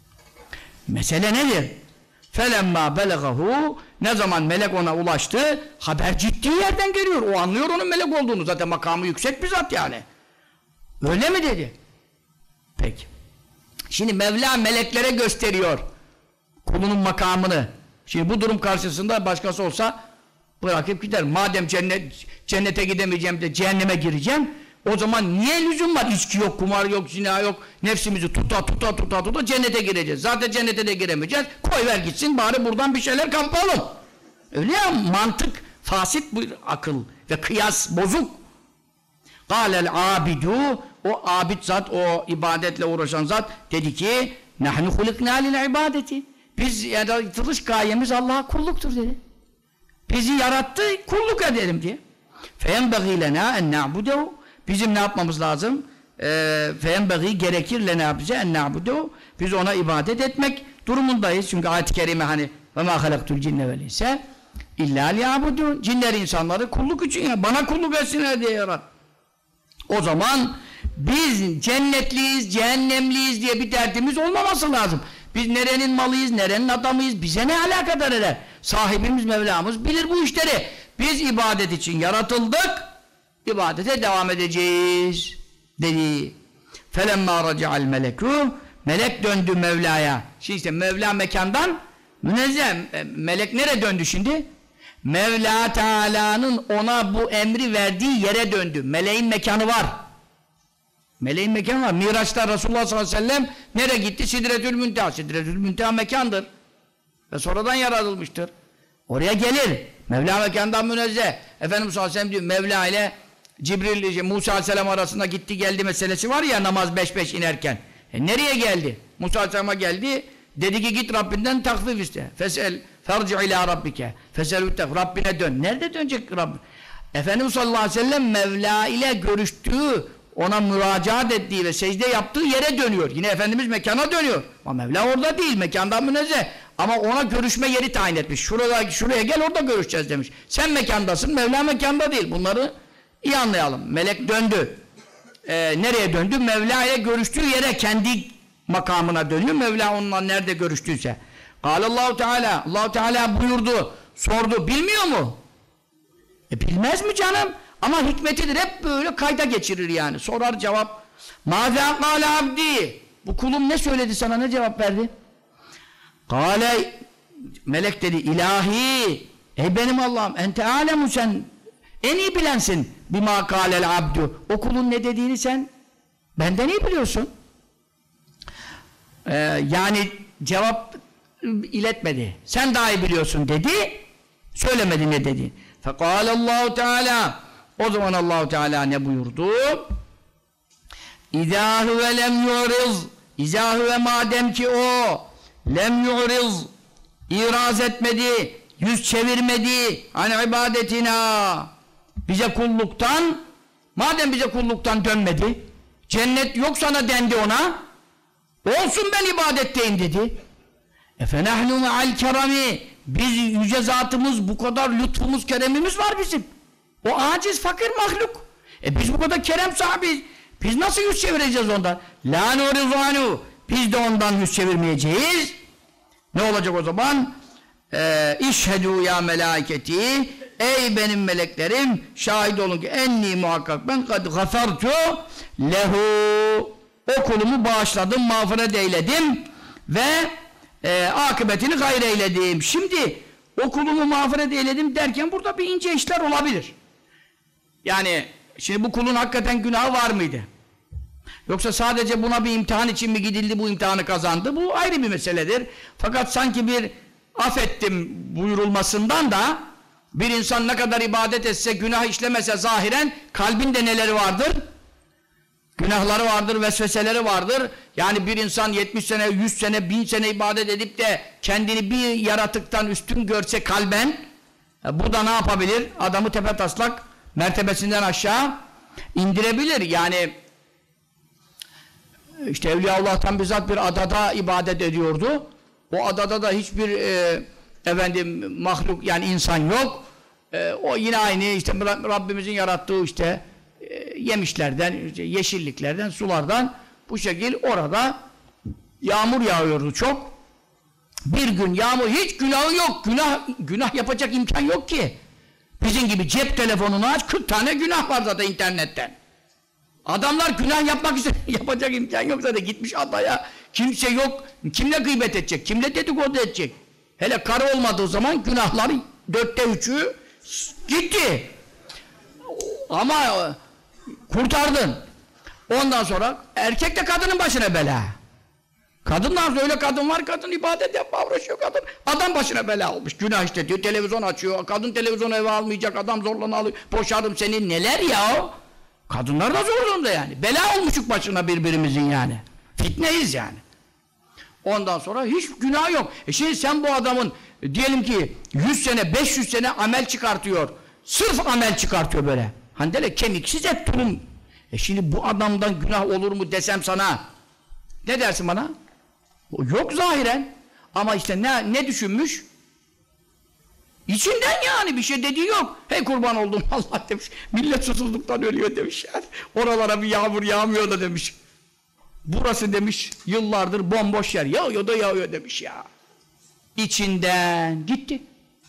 Mesele nedir? فَلَمَّا بَلَغَهُ ne zaman melek ona ulaştı, haber ciddi yerden geliyor. O anlıyor onun melek olduğunu. Zaten makamı yüksek bir zat yani. Öyle mi dedi? Peki. Şimdi Mevla meleklere gösteriyor kulunun makamını. Şimdi bu durum karşısında başkası olsa bırakıp gider. Madem cennete gidemeyeceğim de cehenneme gireceğim, o zaman niye lüzum var? İçki yok, kumar yok, zina yok. Nefsimizi tuta cennete gireceğiz. Zaten cennete de giremeyeceğiz. Koy ver gitsin, bari buradan bir şeyler kapalım. Öyle ya, mantık fasit bu akıl ve kıyas bozuk. Kâlel abidu, o abid zat, o ibadetle uğraşan zat dedi ki nahnu huliknâ lil ibadeti. Biz yaratılış gayemiz Allah'a kulluktur dedi. Bizi yarattı, kulluk edelim diye. فَيَنْبَغِي لَنَا اَنْ نَعْبُدَهُ bizim ne yapmamız lazım? فَيَنْبَغِي gerekir لَنَا bize اَنْ نَعْبُدَهُ biz ona ibadet etmek durumundayız. Çünkü ayet-i kerime hani وَمَا خَلَقْتُ الْجِنَّ وَالْاِنْسَ اِلَّا لِيَعْبُدُونَ cinleri insanları kulluk için ya, bana kulluk etsinler diye yarat. O zaman biz cennetliyiz, cehennemliyiz diye bir derdimiz olmaması lazım. Biz nerenin malıyız, nerenin adamıyız, bize ne alakadar eder? Sahibimiz Mevlamız bilir bu işleri. Biz ibadet için yaratıldık, ibadete devam edeceğiz dedi. فَلَمَّا رَجَعَ الْمَلَكُ melek döndü Mevla'ya. Şimdi işte Mevla mekandan münezzeh. Melek nereye döndü şimdi? Mevla Teala'nın ona bu emri verdiği yere döndü. Meleğin mekanı var. Meleğin mekanı var. Miraç'ta Resulullah sallallahu aleyhi ve sellem nereye gitti? Sidretül Münteha. Sidretül Münteha mekandır. Ve sonradan yaratılmıştır. Oraya gelir. Mevla mekandan münezzeh. Efendimiz sallallahu aleyhi ve sellem diyor, Mevla ile Cibril, Musa aleyhisselam arasında gitti geldi meselesi var ya, namaz 5 inerken. Nereye geldi? Musa aleyhisselama geldi. Dedi ki git Rabbinden takvif iste. Fesel ferci ila rabbike. Fesel Rabbine dön. Nerede dönecek Rabbim? Efendimiz sallallahu aleyhi ve sellem Mevla ile görüştüğü, ona müracaat ettiği ve secde yaptığı yere dönüyor. Yine Efendimiz mekana dönüyor. Ama Mevla orada değil, mekandan münezzeh. Ama ona görüşme yeri tayin etmiş. Şuraya gel, orada görüşeceğiz demiş. Sen mekandasın, Mevla mekanda değil. Bunları iyi anlayalım. Melek döndü. Nereye döndü? Mevla ile görüştüğü yere, kendi makamına dönüyor. Mevla onunla nerede görüştüyse. Allahu Teala, Allah Teala buyurdu, sordu. Bilmiyor mu? Bilmez mi canım? Ama hikmetidir, hep böyle kayda geçirir yani. Sorar cevap. Mâzâ kâle abdî. Bu kulum ne söyledi sana, ne cevap verdi? Kâle, melek dedi, ilahi, ey benim Allah'ım, ente âlemu, sen en iyi bilensin. Bimâ kâlel abdü. O kulun ne dediğini sen benden iyi biliyorsun. Yani cevap iletmedi. Sen daha iyi biliyorsun dedi. Söylemedi ne dedi. Fekâlallahu Teala. O zaman Allah-u Teala ne buyurdu? İzâ huve lem yu'riz. İzâ huve madem ki o lem yu'riz, iraz etmedi, yüz çevirmedi an ibadetina, bize kulluktan, madem bize kulluktan dönmedi, cennet yok sana dendi ona, olsun ben ibadetteyim dedi. Efenahnu me'al kerami, biz yüce zatımız, bu kadar lütfumuz, keremimiz var bizim. O aciz, fakir mahluk. Biz bu kadar kerem sahibiyiz. Biz nasıl yüz çevireceğiz ondan? La nurizanu. Biz de ondan yüz çevirmeyeceğiz. Ne olacak o zaman? İşhedû ya melâketi. Ey benim meleklerim, şahit olun ki enni muhakkak ben kad gafartu lehu. O kulumu bağışladım, mağfiret eyledim ve akıbetini gayr eyledim. Şimdi o kulumu mağfiret eyledim derken burada bir ince işler olabilir. Yani şimdi bu kulun hakikaten günahı var mıydı? Yoksa sadece buna bir imtihan için mi gidildi, bu imtihanı kazandı? Bu ayrı bir meseledir. Fakat sanki bir affettim buyurulmasından da bir insan ne kadar ibadet etse, günah işlemese zahiren kalbinde neleri vardır? Günahları vardır, vesveseleri vardır. Yani bir insan 70 sene, 100 sene, 1000 sene ibadet edip de kendini bir yaratıktan üstün görse kalben, bu da ne yapabilir? Adamı tepetaslak mertebesinden aşağı indirebilir. Yani işte Evliyaullah'tan bizzat bir adada ibadet ediyordu. O adada da hiçbir efendim mahluk yani insan yok. O yine aynı işte Rabbimizin yarattığı işte yemişlerden, işte yeşilliklerden, sulardan bu şekil orada yağmur yağıyordu çok. Bir gün yağmur, hiç günahı yok. Günah yapacak imkan yok ki. Bizim gibi cep telefonunu aç, 40 tane günah var zaten internetten. Adamlar günah yapmak için yapacak imkan yok zaten. Gitmiş adaya, kimse yok. Kimle gıybet edecek, kimle dedikodu edecek? Hele karı olmadığı zaman günahları 3'ü gitti. Ama kurtardın. Ondan sonra erkek de kadının başına bela. Kadından sonra öyle kadın var, kadın ibadet yapma uğraşıyor kadın. Adam başına bela olmuş. Günah işte diyor, televizyon açıyor. Kadın televizyonu eve almayacak, adam zorla alıyor. Boşarım seni, neler ya? Kadınlar da zor durumda yani. Bela olmuşuk başına birbirimizin yani. Fitneyiz yani. Ondan sonra hiç günah yok. Şimdi sen bu adamın diyelim ki 100 sene, 500 sene amel çıkartıyor. Sırf amel çıkartıyor böyle. Hani de kemiksiz et tulum. Şimdi bu adamdan günah olur mu desem sana, ne dersin bana? Yok zahiren. Ama işte ne düşünmüş? İçinden yani bir şey dediği yok. Hey kurban oldum Allah demiş. Millet susuzluktan ölüyor demiş yani. Oralara bir yağmur yağmıyor da demiş. Burası demiş yıllardır bomboş yer. Yağıyor da yağıyor demiş ya. İçinden gitti.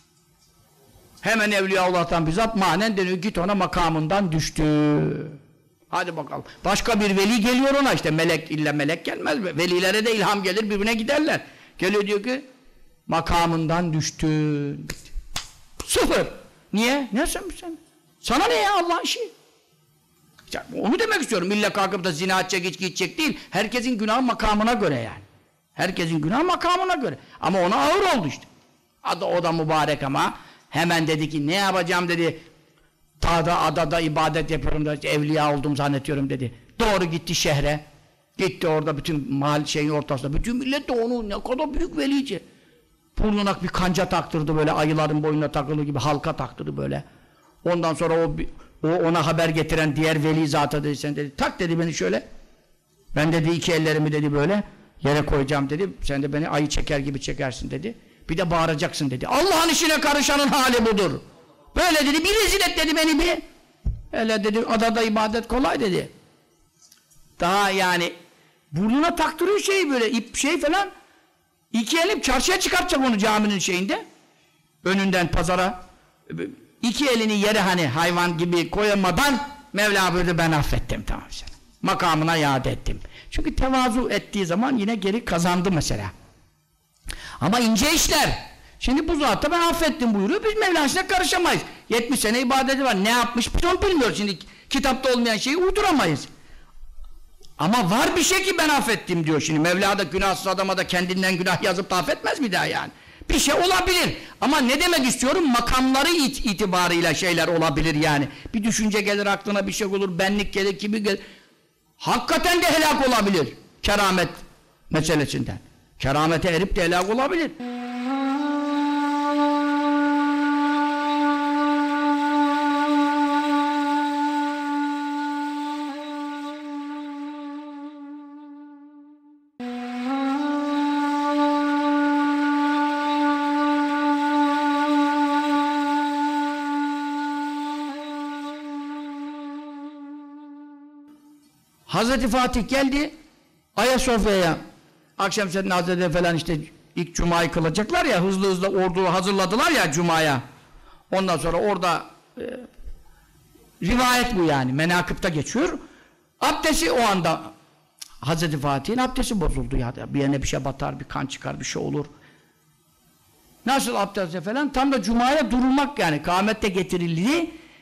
Hemen Evliyaullah'tan bizzat manen deniyor. Git ona makamından düştü. Hadi bakalım. Başka bir veli geliyor ona işte. Melek illa melek gelmez mi? Velilere de ilham gelir birbirine giderler. Geliyor diyor ki makamından düştün. Sıfır. Niye? Ne sen? Sana ne ya Allah'ın işi? İşte onu demek istiyorum. İlla kalkıp da zina edecek, içki içecek değil. Herkesin günahı makamına göre yani. Herkesin günahı makamına göre. Ama ona ağır oldu işte. O da mübarek ama hemen dedi ki ne yapacağım dedi. Dağda, adada ibadet yapıyorum da evliya oldum zannediyorum dedi. Doğru gitti şehre. Gitti orada bütün mahalle şeyin ortasında. Bütün millet de onu ne kadar büyük velice. Burnuna bir kanca taktırdı böyle ayıların boynuna takılı gibi halka taktırdı böyle. Ondan sonra o ona haber getiren diğer veli zata dedi sen dedi tak dedi beni şöyle. Ben dedi iki ellerimi dedi böyle yere koyacağım dedi. Sen de beni ayı çeker gibi çekersin dedi. Bir de bağıracaksın dedi. Allah'ın işine karışanın hali budur. Böyle dedi bir rezil et dedi beni bir. Öyle dedi adada ibadet kolay dedi. Daha yani burnuna taktırıyor şeyi böyle ip şey falan. İki elim çarşıya çıkartacak onu caminin şeyinde. Önünden pazara. İki elini yere hani hayvan gibi koyamadan Mevla buyurdu ben affettim tamam seni. Makamına iade ettim. Çünkü tevazu ettiği zaman yine geri kazandı mesela. Ama ince işler. Şimdi bu zatta ben affettim buyuruyor. Biz Mevlasına karışamayız. 70 sene ibadeti var. Ne yapmış biz onu bilmiyoruz. Şimdi kitapta olmayan şeyi uyduramayız. Ama var bir şey ki ben affettim diyor şimdi. Mevla da günahsız adama da kendinden günah yazıp da affetmez mi daha yani? Bir şey olabilir. Ama ne demek istiyorum? Makamları itibarıyla şeyler olabilir yani. Bir düşünce gelir aklına bir şey olur. Benlik gelir, kimi gelir. Hakikaten de helak olabilir. Keramet meselesinden. Keramete erip de helak olabilir. Hazreti Fatih geldi Ayasofya'ya Akşemseddin Hazretleri falan işte ilk Cuma'yı kılacaklar ya hızlı hızlı orduyu hazırladılar ya Cuma'ya ondan sonra orada rivayet bu yani menakıpta geçiyor abdesti o anda Hazreti Fatih'in abdesti bozuldu ya bir yerine bir şey batar bir kan çıkar bir şey olur nasıl abdesti falan tam da Cuma'ya durulmak yani kâhmette getirildi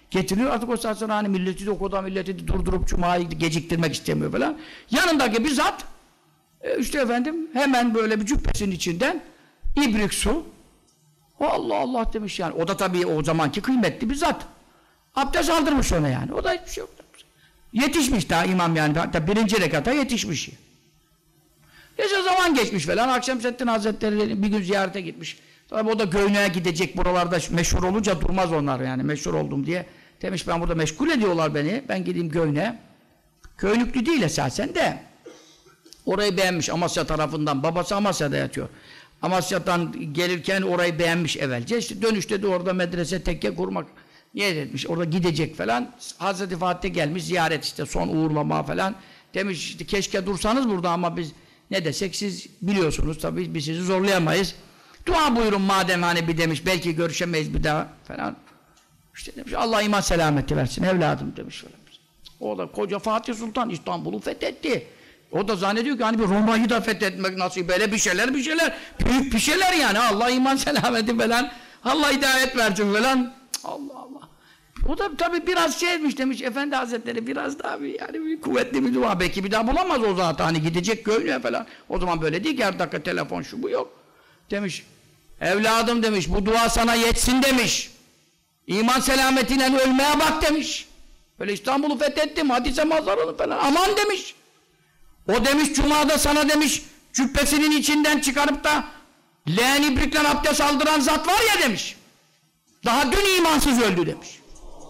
Getiriyor artık o saat sonra hani milleti de o kadar milleti de durdurup cumayı geciktirmek istemiyor falan. Yanındaki bir zat işte efendim hemen böyle bir cübbesinin içinden ibrik su. Allah Allah demiş yani. O da tabii o zamanki kıymetli bir zat. Abdest aldırmış ona yani. O da hiçbir şey yok. Yetişmiş daha imam yani. Hatta birinci rekata yetişmiş. Neyse zaman geçmiş falan. Akşemseddin Hazretleri bir gün ziyarete gitmiş. Tabii o da Göynek'e gidecek buralarda meşhur olunca durmaz onlar yani. Meşhur oldum diye. Demiş ben burada meşgul ediyorlar beni. Ben gideyim Göynek'e. Köylüklü değil esasen de. Orayı beğenmiş Amasya tarafından. Babası Amasya'da yatıyor. Amasya'dan gelirken orayı beğenmiş evvelce. İşte dönüşte de orada medrese tekke kurmak niyet etmiş. Orada gidecek falan. Hazreti Fatih gelmiş ziyaret işte son uğurlama falan. Demiş işte keşke dursanız burada ama biz ne desek siz biliyorsunuz tabii biz sizi zorlayamayız. Dua buyurun madem hani bir demiş belki görüşemeyiz bir daha falan. İşte demiş Allah iman selameti versin evladım demiş falan. O da koca Fatih Sultan İstanbul'u fethetti. O da zannediyor ki hani bir Roma'yı da fethetmek nasıl böyle bir şeyler büyük bir şeyler yani Allah iman selameti falan Allah hidayet versin falan Allah Allah. O da tabii biraz şey etmiş demiş Efendi Hazretleri biraz daha bir yani bir kuvvetli bir dua belki bir daha bulamaz o zaten hani gidecek Göynek'e falan. O zaman böyle değil ki her dakika telefon şu bu yok. Demiş evladım demiş bu dua sana yetsin demiş. İman selametiyle ölmeye bak demiş. Böyle İstanbul'u fethettim hadise mazarını falan aman demiş. O demiş Cuma'da sana demiş cübbesinin içinden çıkarıp da leğen ibrikle abdest aldıran zat var ya demiş. Daha dün imansız öldü demiş.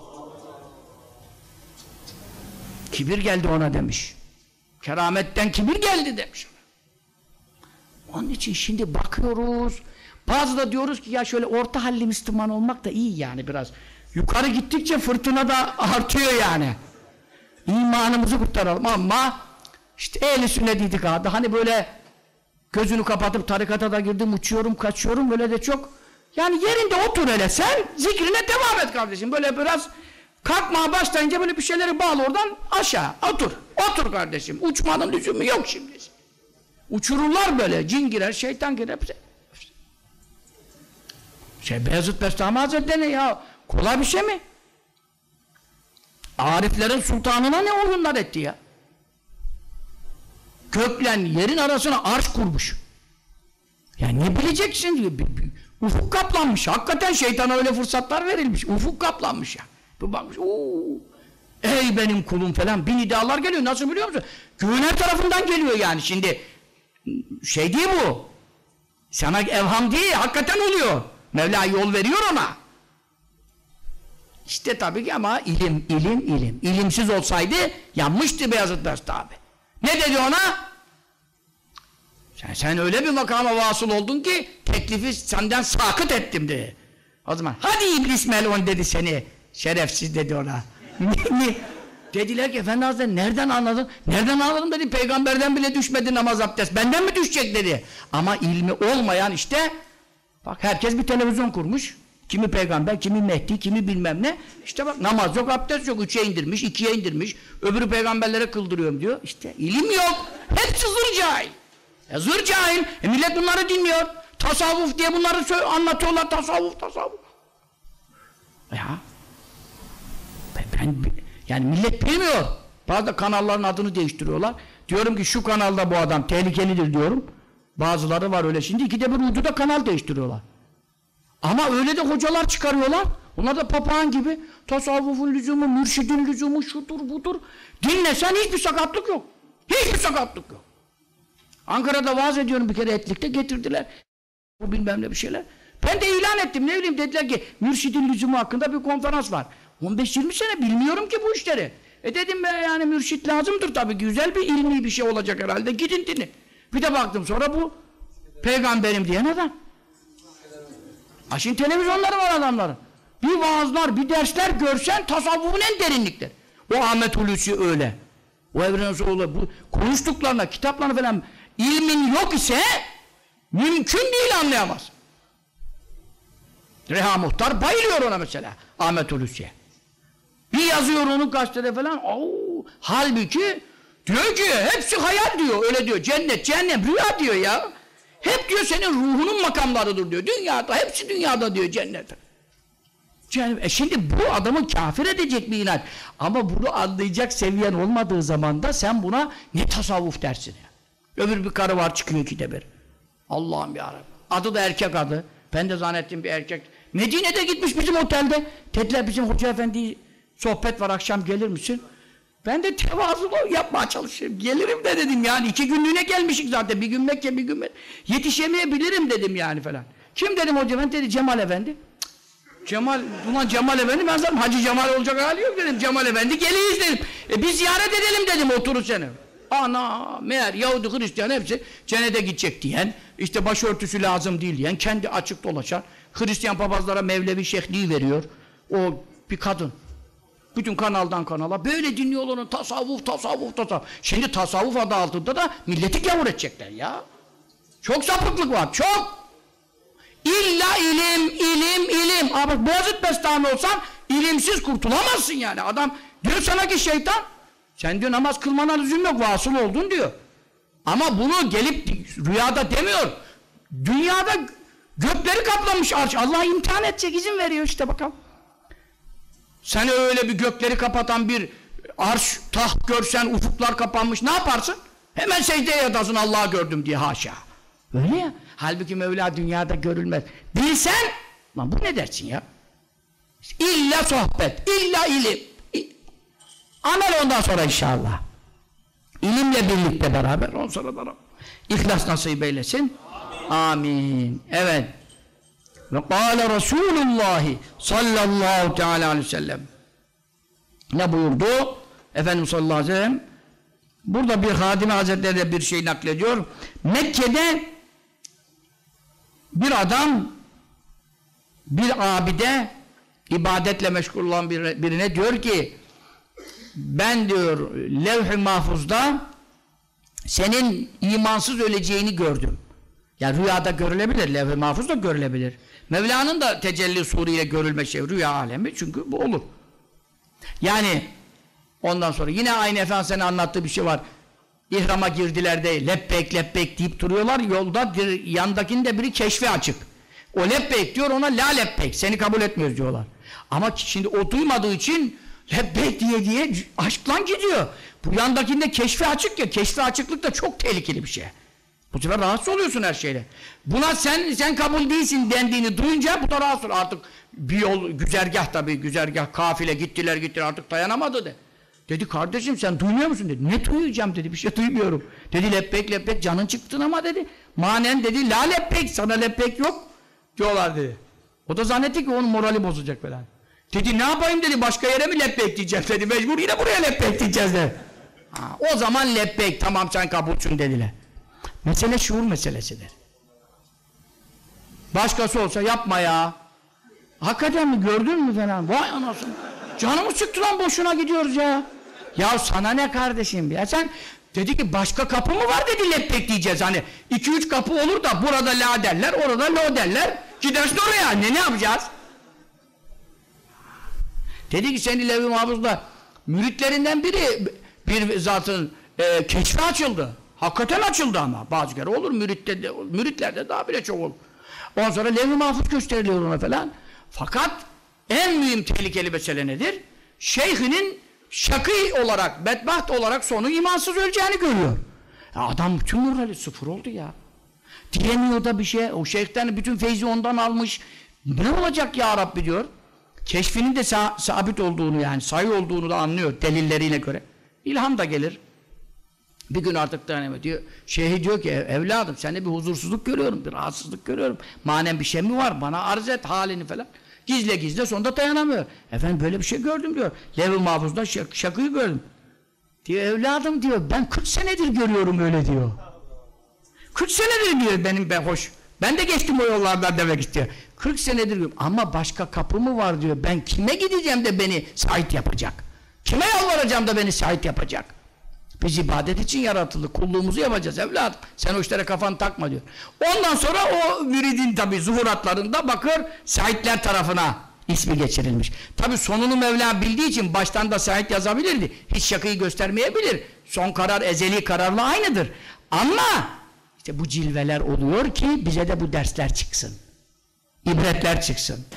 Kibir geldi ona demiş. Kerametten kibir geldi demiş. Onun için şimdi bakıyoruz. Bazı da diyoruz ki ya şöyle orta halli Müslüman olmak da iyi yani biraz. Yukarı gittikçe fırtına da artıyor yani. İmanımızı kurtaralım ama işte ehl-i sünnet itikadı hani böyle gözünü kapatıp tarikata da girdim uçuyorum kaçıyorum böyle de çok yani yerinde otur hele sen zikrine devam et kardeşim böyle biraz kalkmaya başlayınca böyle bir şeyleri bağlı oradan aşağı otur kardeşim uçmanın lüzumu yok şimdi uçururlar böyle cin girer şeytan girer Beyazıt Bestami Hazretleri ya kolay bir şey mi? Ariflerin sultanına ne oyunlar etti ya? Göklen yerin arasına arş kurmuş. Yani ne bileceksin diyor. Ufuk kaplanmış. Hakikaten şeytana öyle fırsatlar verilmiş. Ufuk kaplanmış ya. Bir bakmış. Ey benim kulum falan. Bir nidalar geliyor. Nasıl biliyor musun? Göğün her tarafından geliyor yani. Şimdi şey değil bu. Sana evham değil. Hakikaten oluyor. Mevla yol veriyor ona. İşte tabii ki ama ilim. İlimsiz olsaydı yanmıştı Beyazıt Bestami. Ne dedi ona? Sen öyle bir makama vasıl oldun ki teklifi senden sakıt ettim dedi. O zaman hadi iblis melun dedi seni. Şerefsiz dedi ona. Dediler ki Efendi Hazretleri nereden anladın? Nereden anladım dedi. Peygamberden bile düşmedi namaz abdest. Benden mi düşecek dedi. Ama ilmi olmayan işte bak herkes bir televizyon kurmuş. Kimi peygamber, kimi Mehdi, kimi bilmem ne. İşte bak namaz yok, abdest yok. 3'e indirmiş, 2'ye indirmiş. Öbürü peygamberlere kıldırıyorum diyor. İşte ilim yok. Hepsi zır cahil. Zır cahil. Millet bunları dinliyor. Tasavvuf diye bunları anlatıyorlar. Tasavvuf. Ya. Yani millet bilmiyor. Bazı kanalların adını değiştiriyorlar. Diyorum ki şu kanalda bu adam tehlikelidir diyorum. Bazıları var öyle şimdi. 2'de bir uyduda kanal değiştiriyorlar. Ama öyle de hocalar çıkarıyorlar. Onlar da papağan gibi. Tasavvufun lüzumu, mürşidin lüzumu, şudur budur. Dinlesen hiçbir sakatlık yok. Hiçbir sakatlık yok. Ankara'da vaaz ediyorum bir kere Etlik'te getirdiler. Bu bilmem ne bir şeyler. Ben de ilan ettim. Ne bileyim dediler ki mürşidin lüzumu hakkında bir konferans var. 15-20 sene bilmiyorum ki bu işleri. Dedim ben yani mürşit lazımdır tabii. Güzel bir ilmi bir şey olacak herhalde. Gidin dinle. Bir de baktım sonra bu peygamberim diyen adam. Şimdi televizyonları var adamların. Bir vaazlar, bir dersler görsen tasavvufun en derinlikleri. O Ahmet Hulusi öyle. O Evren Soğlu bu konuştuklarına, kitaplarına falan ilmin yok ise mümkün değil anlayamaz. Reha Muhtar bayılıyor ona mesela Ahmet Hulusi'ye. Bir yazıyor onu gazetede falan. Halbuki diyor ki hepsi hayal diyor. Öyle diyor. Cennet, cehennem, rüya diyor ya. Hep diyor senin ruhunun makamlarıdır diyor. Dünyada, hepsi dünyada diyor cennet. Şimdi bu adamı kafir edecek bir inanç. Ama bunu anlayacak seviyen olmadığı zaman da sen buna ne tasavvuf dersin ya. Öbür bir karı var çıkıyor ikide bir. Allah'ım yarabbim. Adı da erkek adı. Ben de zannettim bir erkek. Medine'de gitmiş bizim otelde. Dediler bizim hoca efendi sohbet var akşam gelir misin? Ben de tevazulu yapmaya çalışıyorum. Gelirim de dedim yani 2 günlüğüne gelmişik zaten. Bir gün Mekke bir gün Mekke. Yetişemeyebilirim dedim yani falan. Kim dedim hoca efendi? Dedi Cemal Efendi. Cemal Efendi ben zaten Hacı Cemal olacak hali yok dedim. Cemal Efendi geleyiz dedim. Bir ziyaret edelim dedim oturur seni. Ana meğer Yahudi Hristiyan hepsi cennete gidecek diyen, işte başörtüsü lazım değil diyen, kendi açık dolaşan, Hristiyan papazlara Mevlevi şeyhliği veriyor. O bir kadın. Bütün kanaldan kanala böyle dinliyorlar onu tasavvuf. Şimdi tasavvuf adı altında da milleti gavur edecekler ya. Çok sapıklık var, çok. İlla ilim. Ama Boğazıt Bestami olsan ilimsiz kurtulamazsın yani. Adam diyor sana ki şeytan, sen diyor namaz kılmana lüzum yok, vasıl oldun diyor. Ama bunu gelip rüyada demiyor. Dünyada gökleri kaplamış arş. Allah imtihan edecek, izin veriyor işte bakalım. Sen öyle bir gökleri kapatan bir arş, taht görsen, ufuklar kapanmış, ne yaparsın? Hemen secdeye yatarsın, Allah'ı gördüm diye, haşa. Öyle ya. Halbuki Mevla dünyada görülmez. Bilsen, lan bu ne dersin ya? İlla sohbet, illa ilim. Amel ondan sonra inşallah. İlimle birlikte beraber, ondan sonra da İhlas nasip eylesin. Amin. Evet. Ve kâle Resulullah sallallahu teâlâ aleyhi ve sellem. Ne buyurdu? Efendimiz sallallahu aleyhi ve sellem burada bir Hadime Hazretleri de bir şey naklediyor. Mekke'de bir adam bir abide ibadetle meşgul olan birine diyor ki ben diyor levh-i mahfuzda senin imansız öleceğini gördüm. Yani rüyada görülebilir, levh-i mahfuzda görülebilir. Mevla'nın da tecelli suruyla görülme şey rüya alemi, çünkü bu olur. Yani ondan sonra yine aynı Efendimiz'in anlattığı bir şey var. İhrama girdiler de lebbeyk deyip duruyorlar. Yolda yandakinde biri keşfe açık. O lebbeyk diyor, ona la lebbeyk, seni kabul etmiyoruz diyorlar. Ama şimdi o duymadığı için lebbeyk diye aşkla gidiyor. Bu yandakinde keşfe açık ya, keşfe açıklık da çok tehlikeli bir şey. Bu sefer rahatsız oluyorsun her şeyle. Buna sen kabul değilsin dendiğini duyunca bu da rahatsız oluyor. Artık bir yol, güzergah tabii, güzergah, kafile gittiler artık dayanamadı de. Dedi kardeşim sen duymuyor musun dedi. Ne duyacağım dedi, bir şey duymuyorum. Dedi lebbeyk canın çıktın ama dedi. Manen dedi la lebbeyk, sana lebbeyk yok diyorlar dedi. O da zannetti ki onun morali bozacak falan. Dedi ne yapayım dedi, başka yere mi lebbeyk diyeceğim dedi. Mecbur yine buraya lebbeyk diyeceğiz dedi. O zaman lebbeyk, tamam sen kabulsün dediler. Mesele şuur meselesidir. Başkası olsa yapma ya. Hakikaten mi, gördün mü falan? Vay anasını. Canımız çıktı lan, boşuna gidiyoruz ya. Ya sana ne kardeşim ya, sen dedi ki başka kapı mı var dedi, lebbeyk diyeceğiz hani 2-3 kapı olur da burada la derler, orada lo derler, gidersin oraya, ne yapacağız? Dedi ki senin levh-i mahfuzda müritlerinden biri bir zatın keşfi açıldı. Hakikaten açıldı ama bazı kere olur, müritlerde daha bile çok olur. Ondan sonra levh-i mahfuz gösteriliyor ona falan. Fakat en mühim tehlikeli mesele nedir? Şeyhinin şakî olarak, bedbaht olarak sonu imansız öleceğini görüyor. Ya adam bütün morali sıfır oldu ya. Diyemiyor da bir şey. O şeyhten bütün feyzi ondan almış. Ne olacak ya Rabbi diyor. Keşfinin de sabit olduğunu, yani sayı olduğunu da anlıyor delilleriyle göre. İlham da gelir. Bir gün artık dayanamıyor diyor. Şeyhi diyor ki evladım sende bir huzursuzluk görüyorum, bir rahatsızlık görüyorum. Manen bir şey mi var? Bana arz et halini falan. Gizle sonunda dayanamıyor. Efendim böyle bir şey gördüm diyor. Levh-i mahfuzda şakıyı gördüm. Diyor evladım diyor ben 40 senedir görüyorum öyle diyor. 40 senedir diyor ben hoş. Ben de geçtim o yollardan demek istiyor. 40 senedir diyor. Ama başka kapı mı var diyor. Ben kime gideceğim de beni şahit yapacak? Kime yalvaracağım da beni şahit yapacak? Biz ibadet için yaratıldık. Kulluğumuzu yapacağız evladım. Sen o işlere kafanı takma diyor. Ondan sonra o müridin tabi zuhuratlarında bakır şahitler tarafına ismi geçirilmiş. Tabi sonunu Mevla bildiği için baştan da şahit yazabilirdi. Hiç şakayı göstermeyebilir. Son karar ezeli kararla aynıdır. Ama işte bu cilveler oluyor ki bize de bu dersler çıksın. İbretler çıksın.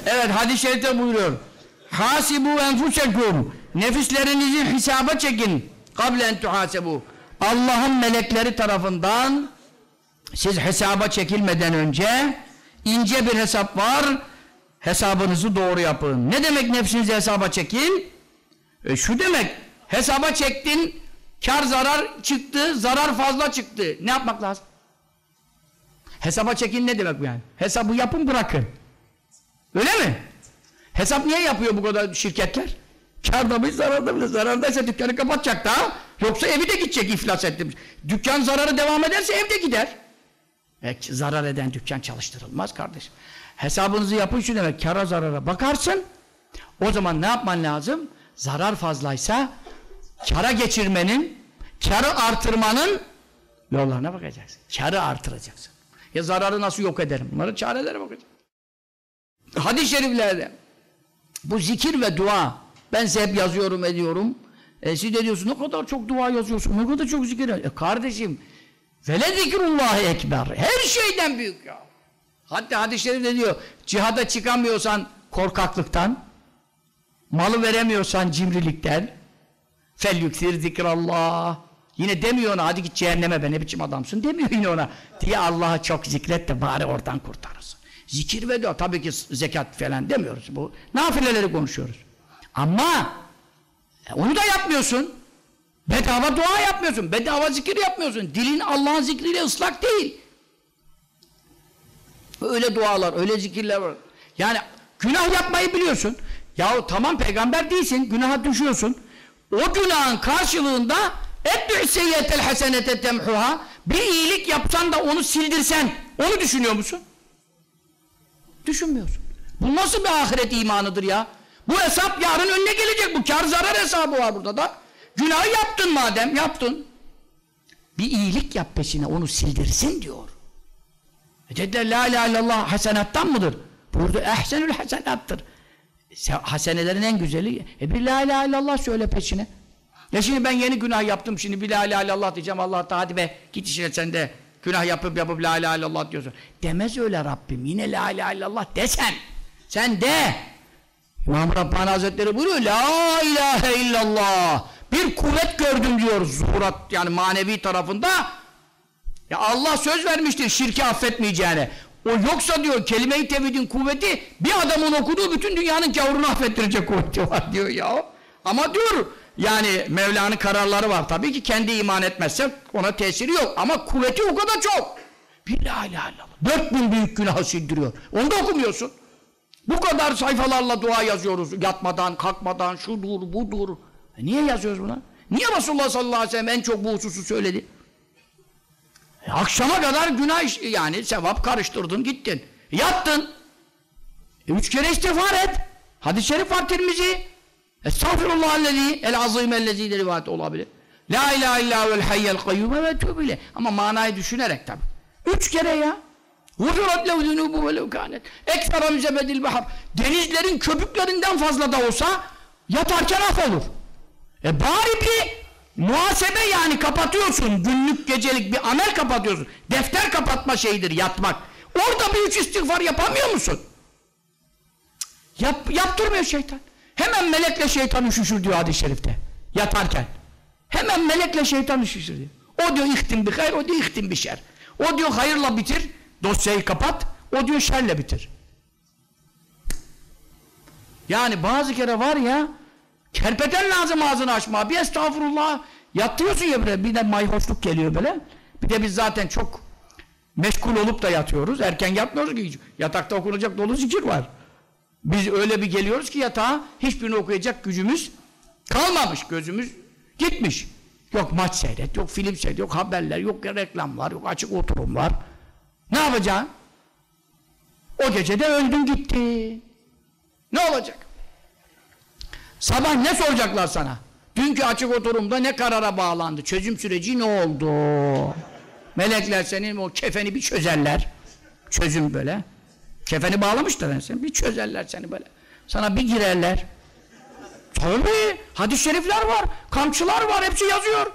Evet, hadis-i şerifte buyuruyor. Hasibu enfusekum. Nefislerinizi hesaba çekin. Kable en tuhasebu. Allah'ın melekleri tarafından siz hesaba çekilmeden önce ince bir hesap var. Hesabınızı doğru yapın. Ne demek nefsinizi hesaba çekin? Şu demek, hesaba çektin, kar zarar çıktı, zarar fazla çıktı. Ne yapmak lazım? Hesaba çekin ne demek bu yani? Hesabı yapın bırakın. Öyle mi? Hesap niye yapıyor bu kadar şirketler? Kârda mı zararda mı? Zarardaysa dükkanı kapatacak da, yoksa evi de gidecek iflas ettim. Dükkan zararı devam ederse ev de gider. Zarar eden dükkan çalıştırılmaz kardeşim. Hesabınızı yapın şu demek, kâra zarara bakarsın. O zaman ne yapman lazım? Zarar fazlaysa kâra geçirmenin, kârı artırmanın yollarına bakacaksın. Kârı artıracaksın. Ya zararı nasıl yok ederim? Bunların çarelere bakacaksın. Hadis-i şeriflerde bu zikir ve dua, ben size hep yazıyorum ediyorum. Siz de diyorsun ne kadar çok dua yazıyorsun, ne kadar çok zikir. Kardeşim, vele zikrullahi ekber, her şeyden büyük ya. Hatta hadis-i şerifte diyor, cihada çıkamıyorsan korkaklıktan, malı veremiyorsan cimrilikten, fel yüksir zikrallah. Yine demiyor ona, hadi git cehenneme be, ne biçim adamsın demiyor yine ona. Diye Allah'ı çok zikret de bari oradan kurtarırsın. Zikir ve dua, tabii ki zekat falan demiyoruz. Bu nafileleri konuşuyoruz. Ama onu da yapmıyorsun. Bedava dua yapmıyorsun. Bedava zikir yapmıyorsun. Dilin Allah'ın zikriyle ıslak değil. Öyle dualar, öyle zikirler var. Yani günah yapmayı biliyorsun. Yahu tamam peygamber değilsin, günaha düşüyorsun. O günahın karşılığında etbü seyyetel hasenete temhuha, bir iyilik yapsan da onu sildirsen, onu düşünüyor musun? Düşünmüyorsun. Bu nasıl bir ahiret imanıdır ya? Bu hesap yarın önüne gelecek. Bu kar zarar hesabı var burada da. Günahı yaptın madem, yaptın. Bir iyilik yap peşine, onu sildirsin diyor. Dediler la ilahe illallah hasenattan mıdır? Burada ehsenül hasenattır. Hasenelerin en güzeli. Bir la ilahe illallah söyle peşine. Ya şimdi ben yeni günah yaptım, şimdi bir la ilahe illallah diyeceğim, Allah da hadi be git işine sen de günah yapıp la ilahe illallah diyorsun. Demez öyle Rabbim, yine la ilahe illallah desen. Sen de. İmam Rabbani Hazretleri buyuruyor, la ilahe illallah. Bir kuvvet gördüm diyor zuhurat, yani manevi tarafında. Ya Allah söz vermiştir şirki affetmeyeceğine. O yoksa diyor kelime-i tevhidin kuvveti bir adamın okuduğu bütün dünyanın gavurunu affettirecek kuvveti var diyor ya. Ama diyor yani Mevla'nın kararları var. Tabii ki kendi iman etmezse ona tesiri yok. Ama kuvveti o kadar çok. Bir la ilahe illallah. 4000 büyük günahı sildiriyor. Onu da okumuyorsun. Bu kadar sayfalarla dua yazıyoruz. Yatmadan, kalkmadan, şudur, budur. Niye yazıyoruz buna? Niye Resulullah sallallahu aleyhi ve sellem en çok bu hususu söyledi? Akşama kadar günah, yani sevap karıştırdın, gittin. Yattın. 3 kere istiğfar et. Hadis-i şerif var Tirmizi. Estağfirullahellezî el-azîmellezî de rivayet olabilir. La ilahe illâ vel hayyel kayyûme ve tûbile. Ama manayı düşünerek tabi. 3 kere ya. Vuzurat lev zunûbu ve lev kânet. Ekfera müzebedil bahar. Denizlerin köpüklerinden fazla da olsa yatarken af olur. Bari bir muhasebe, yani kapatıyorsun. Günlük, gecelik bir amel kapatıyorsun. Defter kapatma şeyidir yatmak. Orada bir 3 istiğfar yapamıyor musun? Yaptırmıyor şeytan. Hemen melekle şeytan üşüşür diyor hadis-i şerifte. Yatarken. Hemen melekle şeytan üşüşür diyor. O diyor ihtim bir hayır, o diyor ihtim bir şer. O diyor hayırla bitir, dosyayı kapat. O diyor şerle bitir. Yani bazı kere var ya, kerpeten lazım ağzını açma. Bir estağfurullah. Yattırıyorsun ya böyle, bir de mayhoşluk geliyor böyle. Bir de biz zaten çok meşgul olup da yatıyoruz. Erken yatmıyoruz ki. Yatakta okunacak dolu zikir var. Biz öyle bir geliyoruz ki yatağa, hiçbirini okuyacak gücümüz kalmamış. Gözümüz gitmiş. Yok maç seyret, yok film seyret, yok haberler, yok reklam var, yok açık oturum var. Ne yapacaksın? O gece de öldün gitti. Ne olacak? Sabah ne soracaklar sana? Dünkü açık oturumda ne karara bağlandı? Çözüm süreci ne oldu? Melekler senin o kefeni bir çözerler. Çözüm böyle. Kefeni bağlamışlar seni. Bir çözerler seni böyle. Sana bir girerler. Tabii. Hadis-i şerifler var. Kamçılar var. Hepsi yazıyor.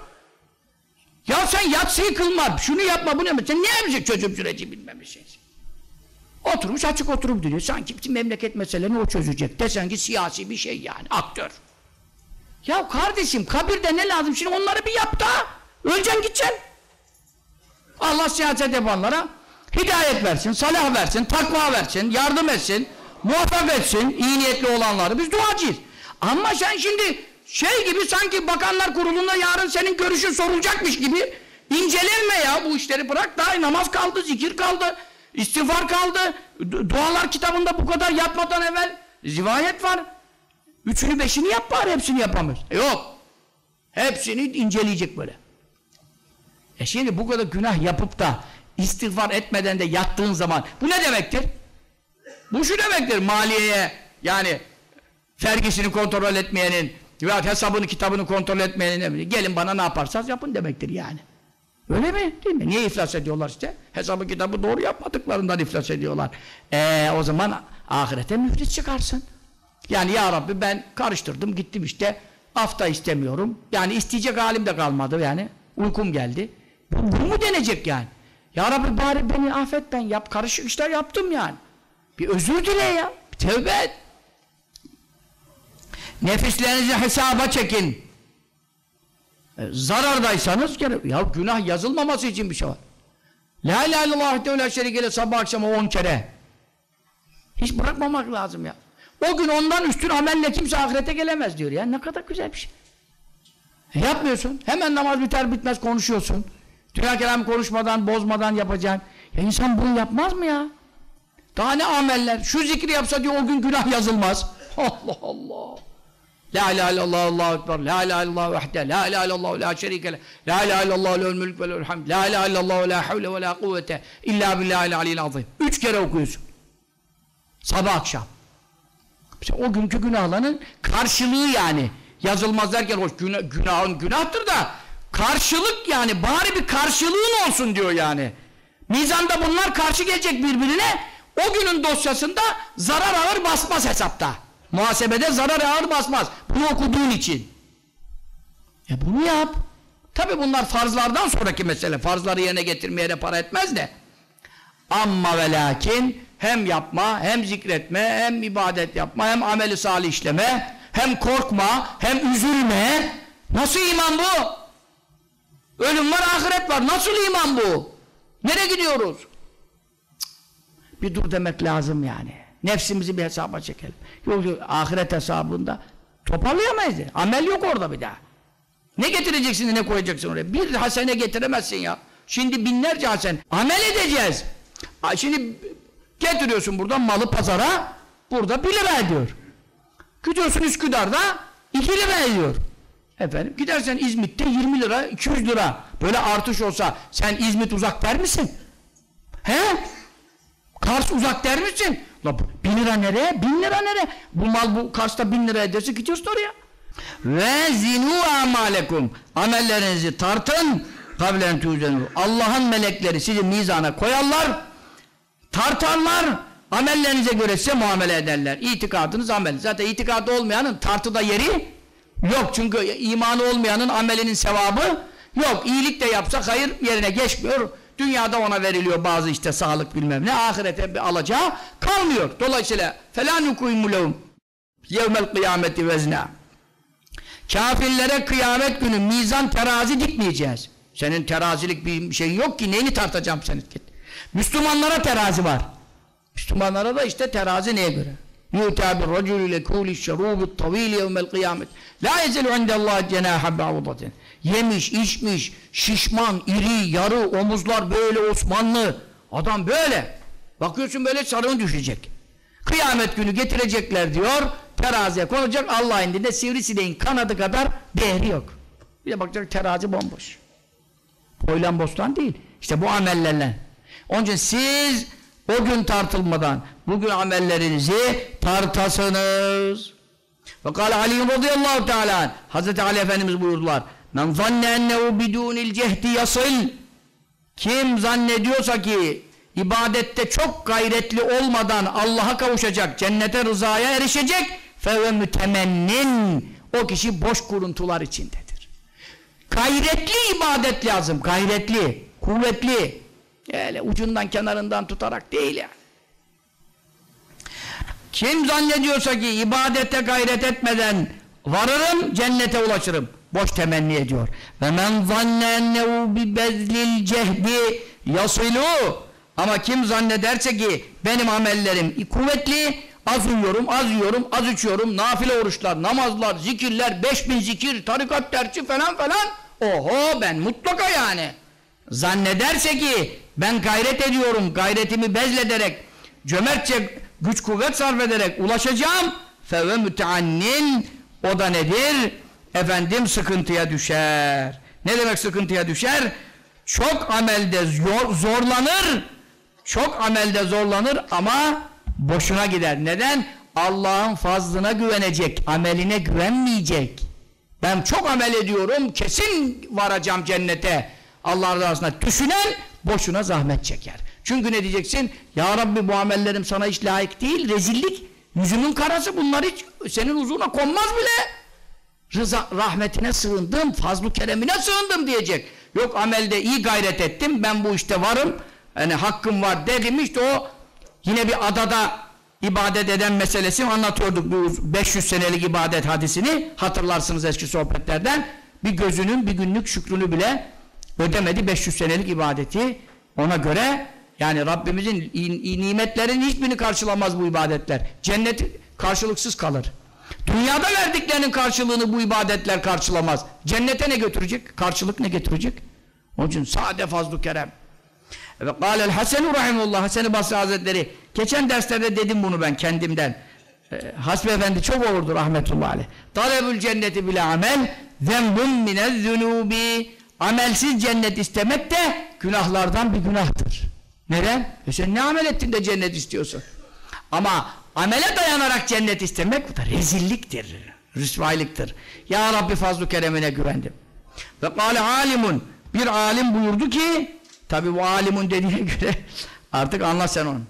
Ya sen yatsıyı kılma. Şunu yapma, bunu yapma. Sen niye yapacak çözüm süreci bilmem bir şey? Oturmuş açık oturup duruyor. Sanki bütün memleket meselelerini o çözecek. Desen ki siyasi bir şey yani, aktör. Ya kardeşim kabirde ne lazım? Şimdi onları bir yap da öleceksin gideceksin. Allah siyaset yapanlara hidayet versin, salah versin, takva versin, yardım etsin, muvaffak etsin, iyi niyetli olanları. Biz duacıyız. Ama sen şimdi şey gibi sanki Bakanlar Kurulu'nda yarın senin görüşün sorulacakmış gibi incelenme ya, bu işleri bırak. Daha namaz kaldı, zikir kaldı, istiğfar kaldı, dualar kitabında bu kadar yapmadan evvel rivayet var. Üçünü beşini yap bari, hepsini yapamıyoruz. Yok. Hepsini inceleyecek böyle. Şimdi bu kadar günah yapıp da istiğfar etmeden de yattığın zaman bu ne demektir? Bu şu demektir: maliyeye, yani vergisini kontrol etmeyenin veya hesabını kitabını kontrol etmeyenin gelin bana ne yaparsanız yapın demektir yani. Öyle mi? Değil mi? Niye iflas ediyorlar işte? Hesabı kitabı doğru yapmadıklarından iflas ediyorlar. O zaman ahirete müflis çıkarsın. Yani ya Rabbi ben karıştırdım gittim işte, af da istemiyorum. Yani isteyecek halim de kalmadı yani. Uykum geldi. Bu mu denecek yani? Ya Rabbi bari beni affet, ben karışık işler yaptım yani. Bir özür dile ya. Bir tevbe et. Nefislerinizi hesaba çekin. Zarardaysanız ya günah yazılmaması için bir şey var. La ilahe illallah ve la şerike le sabah akşam 10 kere. Hiç bırakmamak lazım ya. O gün ondan üstün amelle kimse ahirete gelemez diyor ya. Ne kadar güzel bir şey. Yapmıyorsun. Hemen namaz biter bitmez konuşuyorsun. Dünya kelamı konuşmadan, bozmadan yapacaksın. Ya insan bunu yapmaz mı ya? Daha ne ameller? Şu zikri yapsa diyor o gün günah yazılmaz. Allah Allah. La ilahe illallah, Allahu ekber. La ilahe illallah vahde. La ilahe illallah, la şerike le. La ilahe illallah, lehul mülk ve lehul hamd. La ilahe illallah, la havle ve la kuvvete illa billahil aliyyil azim. 3 kere okuyorsun. Sabah akşam. İşte o günkü günahların karşılığı yani. Yazılmaz derken hoş günahın günahtır da karşılık yani, bari bir karşılığın olsun diyor yani. Mizanda bunlar karşı gelecek birbirine. O günün dosyasında zarar ağır basmaz hesapta. Muhasebede zarar ağır basmaz. Bunu okuduğun için. Bunu yap. Tabi bunlar farzlardan sonraki mesele. Farzları yerine getirmeye de para etmez de. Amma ve lakin hem yapma, hem zikretme, hem ibadet yapma, hem ameli salih işleme, hem korkma, hem üzülme. Nasıl iman bu? Ölüm var, ahiret var. Nasıl iman bu? Nereye gidiyoruz? Cık. Bir dur demek lazım yani. Nefsimizi bir hesaba çekelim. Yoksa ahiret hesabında toparlayamayız. Amel yok orada bir daha. Ne getireceksin, ne koyacaksın oraya? Bir hasene getiremezsin ya. Şimdi binlerce hasen. Amel edeceğiz. Şimdi getiriyorsun buradan malı pazara, burada 1 lira ediyor. Gidiyorsun Üsküdar'da 2 lira ediyor. Efendim gidersen İzmit'te 20 lira, 200 lira. Böyle artış olsa sen İzmit uzak der misin? He? Kars uzak der misin? La 1 lira nereye? 1000 lira nereye? Bu mal bu Kars'ta 1000 lira ederse gidiyorsun oraya. Ve zinu amalekum. Amellerinizi tartın. Kavlen tuzenu. Allah'ın melekleri sizi mizana koyarlar. Tartarlar. Amellerinize göre size muamele ederler. İtikadınız amel. Zaten itikadı olmayanın tartıda yeri yok. Çünkü imanı olmayanın amelinin sevabı yok. İyilik de yapsa hayır yerine geçmiyor. Dünyada ona veriliyor bazı işte sağlık bilmem ne. Ahirete bir alacağı kalmıyor. Dolayısıyla فَلَا نُكُيمُ لَهُمْ يَوْمَ الْقِيَامَةِ وَزْنَا. Kafirlere kıyamet günü mizan terazi dikmeyeceğiz. Senin terazilik bir şeyin yok ki, neyini tartacağım seni? Müslümanlara terazi var. Müslümanlara da işte terazi neye göre? يُؤْتَى بِالرَّجُلِ لَكُولِ الشَّرُوبِ الطَّوِيلِ يَوْمَ الْقِيَامَةِ لَا يَزَلُ عِنْدَ اللّٰهِ جَنَاحَ بَعُضَةٍ. Yemiş, içmiş, şişman, iri, yarı, omuzlar böyle Osmanlı. Adam böyle. Bakıyorsun böyle sarığın düşecek. Kıyamet günü getirecekler diyor, teraziye konacak, Allah indinde sivrisineğin kanadı kadar değeri yok. Bir de bakacak terazi bomboş. Boylan bostan değil. İşte bu amellerle. Onun için siz o gün tartılmadan bugün amellerinizi tartasınız. Ve kâle Ali radıyallahu teâlâ, Hazreti Ali Efendimiz buyurdular: men zanne ennehu bidûnil cehdi yasıl. Kim zannediyorsa ki ibadette çok gayretli olmadan Allah'a kavuşacak, cennete, rızaya erişecek, feve mütemennin, o kişi boş kuruntular içindedir. Gayretli ibadet lazım, gayretli, kuvvetli. Öyle ucundan kenarından tutarak değil yani. Kim zannediyorsa ki ibadete gayret etmeden varırım, cennete ulaşırım. Boş temenni ediyor. Ve men zanne ennehu bi bezlil cehdi yasilu. Ama kim zannederse ki benim amellerim kuvvetli, az uyuyorum, az yiyorum, az içiyorum, nafile oruçlar, namazlar, zikirler, 5000 zikir, tarikat dersi falan falan. Oho, ben mutlaka yani. Zannederse ki ben gayret ediyorum, gayretimi bezlederek, cömertçe güç kuvvet sarf ederek ulaşacağım. Feve müteannin, o da nedir? Efendim sıkıntıya düşer. Ne demek sıkıntıya düşer? Çok amelde zorlanır. Çok amelde zorlanır ama boşuna gider. Neden? Allah'ın fazlına güvenecek, ameline güvenmeyecek. Ben çok amel ediyorum, kesin varacağım cennete. Allah'ın arasında düşünen boşuna zahmet çeker. Çünkü ne diyeceksin? Ya Rabbi, bu amellerim sana hiç layık değil, rezillik, yüzümün karası, bunlar hiç senin huzuruna konmaz bile. Rahmetine sığındım, fazl-ı keremine sığındım diyecek. Yok, amelde iyi gayret ettim, ben bu işte varım, yani hakkım var dedim, işte o yine bir adada ibadet eden meselesini anlatıyorduk, bu 500 senelik ibadet hadisini hatırlarsınız eski sohbetlerden. Bir gözünün bir günlük şükrünü bile ödemedi 500 senelik ibadeti. Ona göre yani Rabbimizin nimetlerinin hiçbirini karşılamaz bu ibadetler. Cennet karşılıksız kalır. Dünyada verdiklerinin karşılığını bu ibadetler karşılamaz. Cennete ne götürecek? Karşılık ne getirecek? Onun için sade fazl-ı kerem. Ve kâlel Hasen-u rahimullah, Hasan-ı Basri Hazretleri, geçen derslerde dedim bunu ben kendimden. Hasbi Efendi çok olurdu rahmetullahi aleyh. Talebül cenneti bile amel, zembun minez-zunûbi. Amelsiz cennet istemek de günahlardan bir günahtır. Neden? Sen ne amel ettin de cennet istiyorsun? Ama amele dayanarak cennet istemek, bu da rezilliktir, rüsvaylıktır. Ya Rabbi fazl-ı keremine güvendim. Ve kâle alimun, bir alim buyurdu ki, tabi bu alimun dediğine göre artık anla sen onu.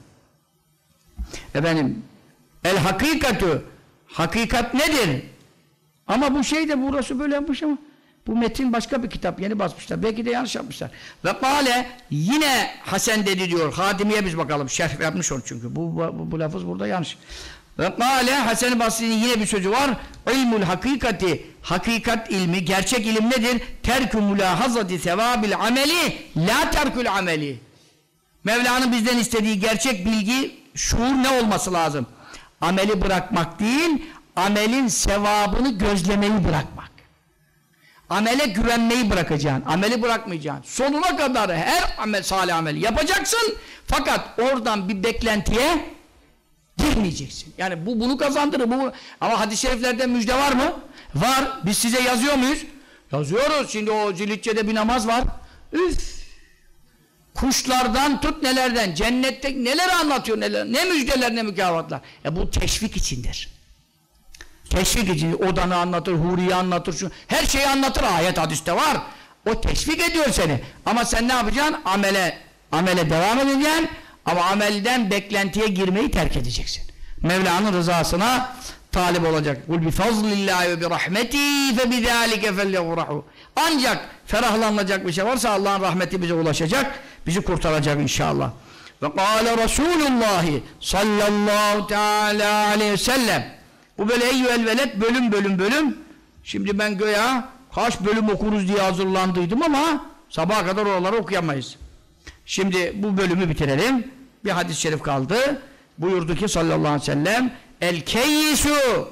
Efendim, el hakikatü, hakikat nedir? Ama bu şey de burası böyle yapmış ama bu metin başka bir kitap, yeni basmışlar. Belki de yanlış yapmışlar. Ve kâle, yine Hasan dedi diyor. Hadimiye biz bakalım. Şerh yapmış onu çünkü. Bu lafız burada yanlış. Ve kâle, Hasan-ı Basri'nin yine bir sözü var. İlmul hakikati, hakikat ilmi, gerçek ilim nedir? Terkü mülâhazati sevâbil ameli, la terkül ameli. Mevla'nın bizden istediği gerçek bilgi, şuur ne olması lazım? Ameli bırakmak değil, amelin sevabını gözlemeyi bırakmak. Amele güvenmeyi bırakacaksın, ameli bırakmayacaksın. Sonuna kadar her amel, salih ameli yapacaksın, fakat oradan bir beklentiye girmeyeceksin. Yani bu bunu kazandırır. Ama hadis-i şeriflerde müjde var mı? Var. Biz size yazıyor muyuz? Yazıyoruz. Şimdi o Zilhicce'de bir namaz var. Üf! Kuşlardan tut nelerden, cennette neler anlatıyor, neler, ne müjdeler ne mükafatlar. Bu teşvik içindir. Teşvik için odanı anlatır, huriyi anlatır, her şeyi anlatır, ayet hadiste var. O teşvik ediyor seni. Ama sen ne yapacaksın? Amele devam edeceksin. Ama amelden beklentiye girmeyi terk edeceksin. Mevla'nın rızasına talip olacak. Kul bi fazlillahi ve bi rahmeti fe bi zalike felyefrahu. Ancak ferahlanacak bir şey varsa Allah'ın rahmeti bize ulaşacak, bizi kurtaracak inşallah. Ve kâle Resulullah sallallahu teâlâ aleyhi ve sellem. Bu böyle eyyüel veled bölüm. Şimdi ben göya kaç bölüm okuruz diye hazırlandıydım ama sabaha kadar oraları okuyamayız. Şimdi bu bölümü bitirelim. Bir hadis-i şerif kaldı. Buyurdu ki sallallahu aleyhi ve sellem, el keyyisu,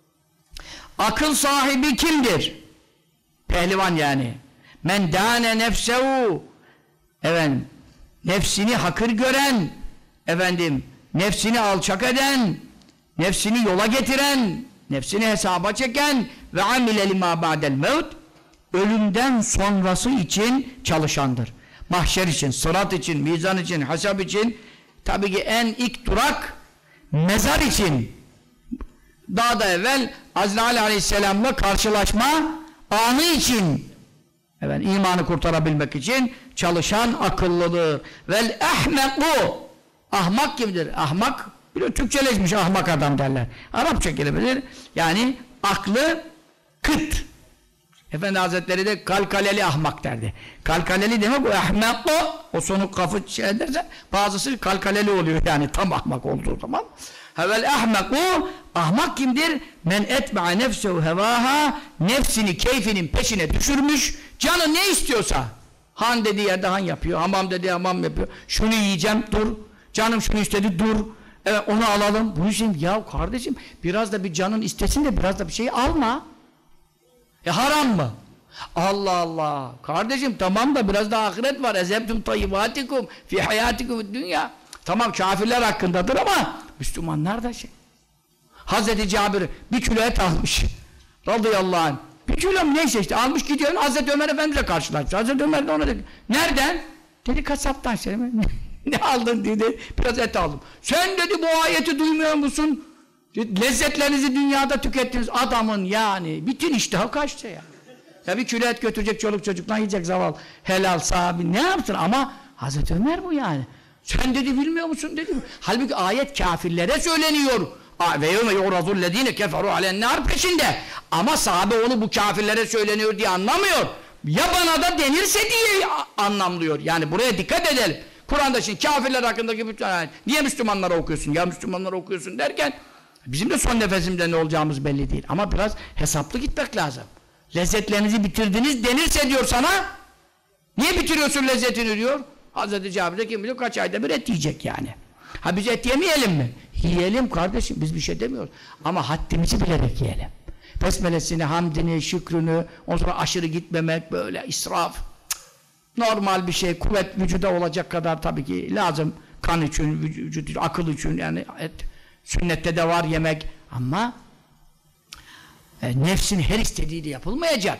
akıl sahibi kimdir? Pehlivan yani. Men dâne nefsehu, efendim, nefsini hakır gören, efendim, nefsini alçak eden, nefsini yola getiren, nefsini hesaba çeken ve amile lima ba'del mevt, ölümden sonrası için çalışandır. Mahşer için, sırat için, mizan için, hesap için, tabii ki en ilk durak mezar için. Daha da evvel Azrail aleyhisselamla karşılaşma anı için, evet, imanı kurtarabilmek için çalışan akıllıdır. Vel ahmeku, ahmak kimdir? Ahmak, bir Türkçeleşmiş ahmak adam derler. Arapça kelimedir. Yani aklı kıt. Efendi Hazretleri de kalkaleli ahmak derdi. Kalkaleli demek o ahmak o sonu kafı şey ederse bazısı kalkaleli oluyor yani tam ahmak olduğu zaman. Hevel ahmaku, ahmak kimdir? Men etbe'a nefsehu hevaha, nefsini keyfinin peşine düşürmüş, canı ne istiyorsa, han dediği yerde han yapıyor, hamam dediği hamam yapıyor, şunu yiyeceğim, dur, canım şunu istedi, dur, evet onu alalım, bunu şimdi, ya kardeşim, biraz da bir canın istesin de biraz da bir şey alma, haram mı? Allah Allah, kardeşim tamam da biraz da ahiret var, ezebtum tayyibatikum fi hayatikum dünya, tamam kafirler hakkındadır ama Müslümanlar da şey. Hazreti Cabir bir kilo et almış. Radıyallahu anh. Bir kilo mu neyse işte almış gidiyor. Hazreti Ömer Efendimiz'le karşılaştı. Hazreti Ömer de ona dedi. Nereden? Dedi kasaptan şey. Ne aldın dedi. Biraz et aldım. Sen dedi bu ayeti duymuyor musun? Lezzetlerinizi dünyada tükettiniz. Adamın yani bütün iştahı kaçtı ya. Ya bir kilo et götürecek çoluk çocuktan yiyecek zavallı. Helal sahibi ne yapsın ama Hazreti Ömer bu yani. Sen dedi bilmiyor musun dedi. Halbuki ayet kafirlere söyleniyor. Ve yevme yu'razu'llezîne keferû alennâr peşinde. Ama sahabe onu bu kafirlere söyleniyor diye anlamıyor. Ya bana da denirse diye anlamlıyor. Yani buraya dikkat edelim. Kur'an'da şimdi kafirler hakkındaki bütün ayet. Niye Müslümanlara okuyorsun? Ya Müslümanlara okuyorsun derken bizim de son nefesimde ne olacağımız belli değil. Ama biraz hesaplı gitmek lazım. Lezzetlerinizi bitirdiniz denirse diyor sana. Niye bitiriyorsun lezzetini diyor. Hazreti Cabir'de kim bilir kaç ayda bir et yiyecek yani. Ha biz et yemeyelim mi? Yiyelim kardeşim, biz bir şey demiyoruz. Ama haddimizi bilerek yiyelim. Besmelesini, hamdini, şükrünü, ondan sonra aşırı gitmemek, böyle israf. Normal bir şey, kuvvet vücuda olacak kadar tabii ki lazım. Kan için, vücut, akıl için yani et, sünnette de var yemek. Ama nefsin her istediği de yapılmayacak.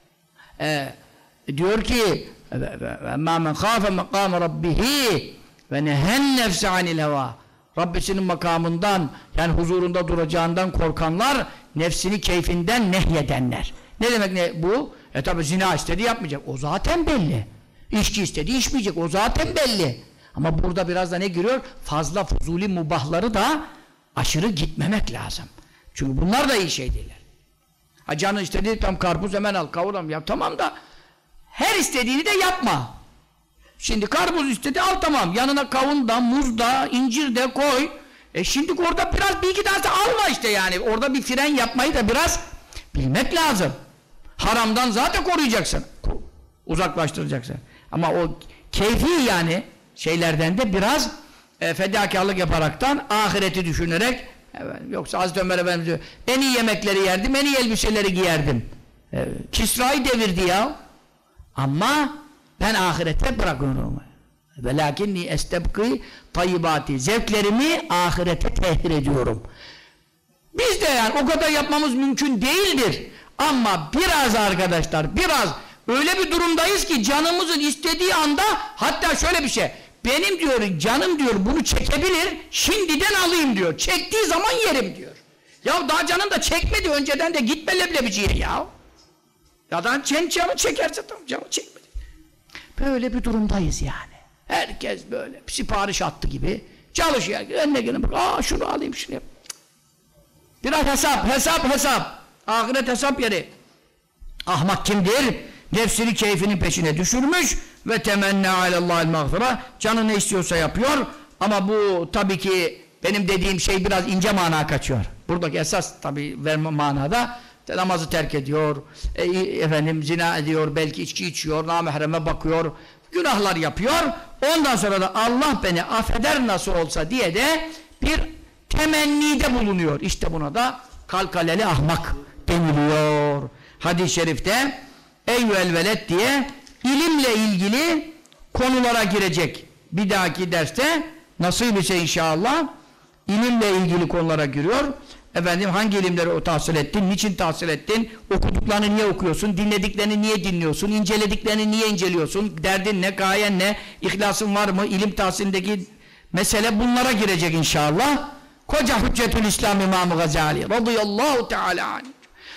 Diyor ki اَمَّا مَنْ خَافَ مَقَامَ رَبِّهِ وَنَهَنْ نَفْسَ عَنِ الْهَوَى Rabbisinin makamından yani huzurunda duracağından korkanlar nefsini keyfinden nehyedenler. Ne demek bu? Tabi zina istedi yapmayacak. O zaten belli. İçki istedi içmeyecek. O zaten belli. Ama burada biraz da ne giriyor? Fazla fuzuli mubahları da aşırı gitmemek lazım. Çünkü bunlar da iyi şey değiller. Ha canı istedi tam karpuz hemen al kavuram ya tamam da her istediğini de yapma. Şimdi karpuz istedi al tamam. Yanına kavun da, muz da, incir de koy. Şimdi orada biraz bir iki tanesi alma işte yani. Orada bir fren yapmayı da biraz bilmek lazım. Haramdan zaten koruyacaksın. Uzaklaştıracaksın. Ama o keyfi yani şeylerden de biraz fedakarlık yaparaktan ahireti düşünerek yoksa Hazreti Ömer Efendimiz diyor en iyi yemekleri yerdim, en iyi elbiseleri giyerdim. Kisra'yı devirdi ya. Ama ben ahirete bırakıyorum. Velakinni estebki tayyibati. Zevklerimi ahirete tehir ediyorum. Biz de yani o kadar yapmamız mümkün değildir. Ama biraz arkadaşlar, biraz öyle bir durumdayız ki canımızın istediği anda hatta şöyle bir şey. Benim diyor, canım diyor bunu çekebilir, şimdiden alayım diyor. Çektiği zaman yerim diyor. Ya daha canın da çekmedi, önceden de gitme leblebiciye ya. Ya da canı çekerse tamam, canı çekmedi. Böyle bir durumdayız yani. Herkes böyle sipariş attı gibi çalışıyor. Önüne gelin bak, şunu alayım, şunu yap. Biraz hesap. Ahiret hesap yeri. Ahmak kimdir? Nefsini keyfinin peşine düşürmüş ve temenni alellâhil mağfira. Canı ne istiyorsa yapıyor. Ama bu tabii ki benim dediğim şey biraz ince mana kaçıyor. Buradaki esas tabii verme manada namazı terk ediyor, zina ediyor, belki içki içiyor, namahreme bakıyor, günahlar yapıyor. Ondan sonra da Allah beni affeder nasıl olsa diye de bir temennide bulunuyor. İşte buna da kalkaleli ahmak deniliyor. Hadis-i şerifte eyyüel veled diye ilimle ilgili konulara girecek. Bir dahaki derste nasip ise inşallah ilimle ilgili konulara giriyor. Efendim hangi ilimleri o tahsil ettin, niçin tahsil ettin, okuduklarını niye okuyorsun, dinlediklerini niye dinliyorsun, incelediklerini niye inceliyorsun, derdin ne, gayen ne, ihlasın var mı, ilim tahsilindeki mesele bunlara girecek inşallah. Koca Hüccetül İslam İmam-ı Gazali radıyallahu teala anh.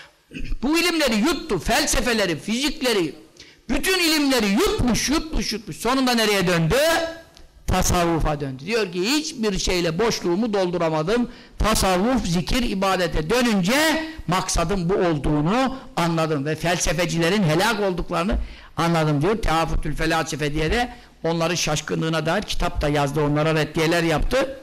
Bu ilimleri yuttu, felsefeleri, fizikleri, bütün ilimleri yutmuş. Sonunda nereye döndü? Tasavvufa döndü. Diyor ki hiçbir şeyle boşluğumu dolduramadım. Tasavvuf, zikir, ibadete dönünce maksadım bu olduğunu anladım ve felsefecilerin helak olduklarını anladım diyor. Teaffütül Felasife diye de onların şaşkınlığına dair kitap da yazdı. Onlara reddiyeler yaptı.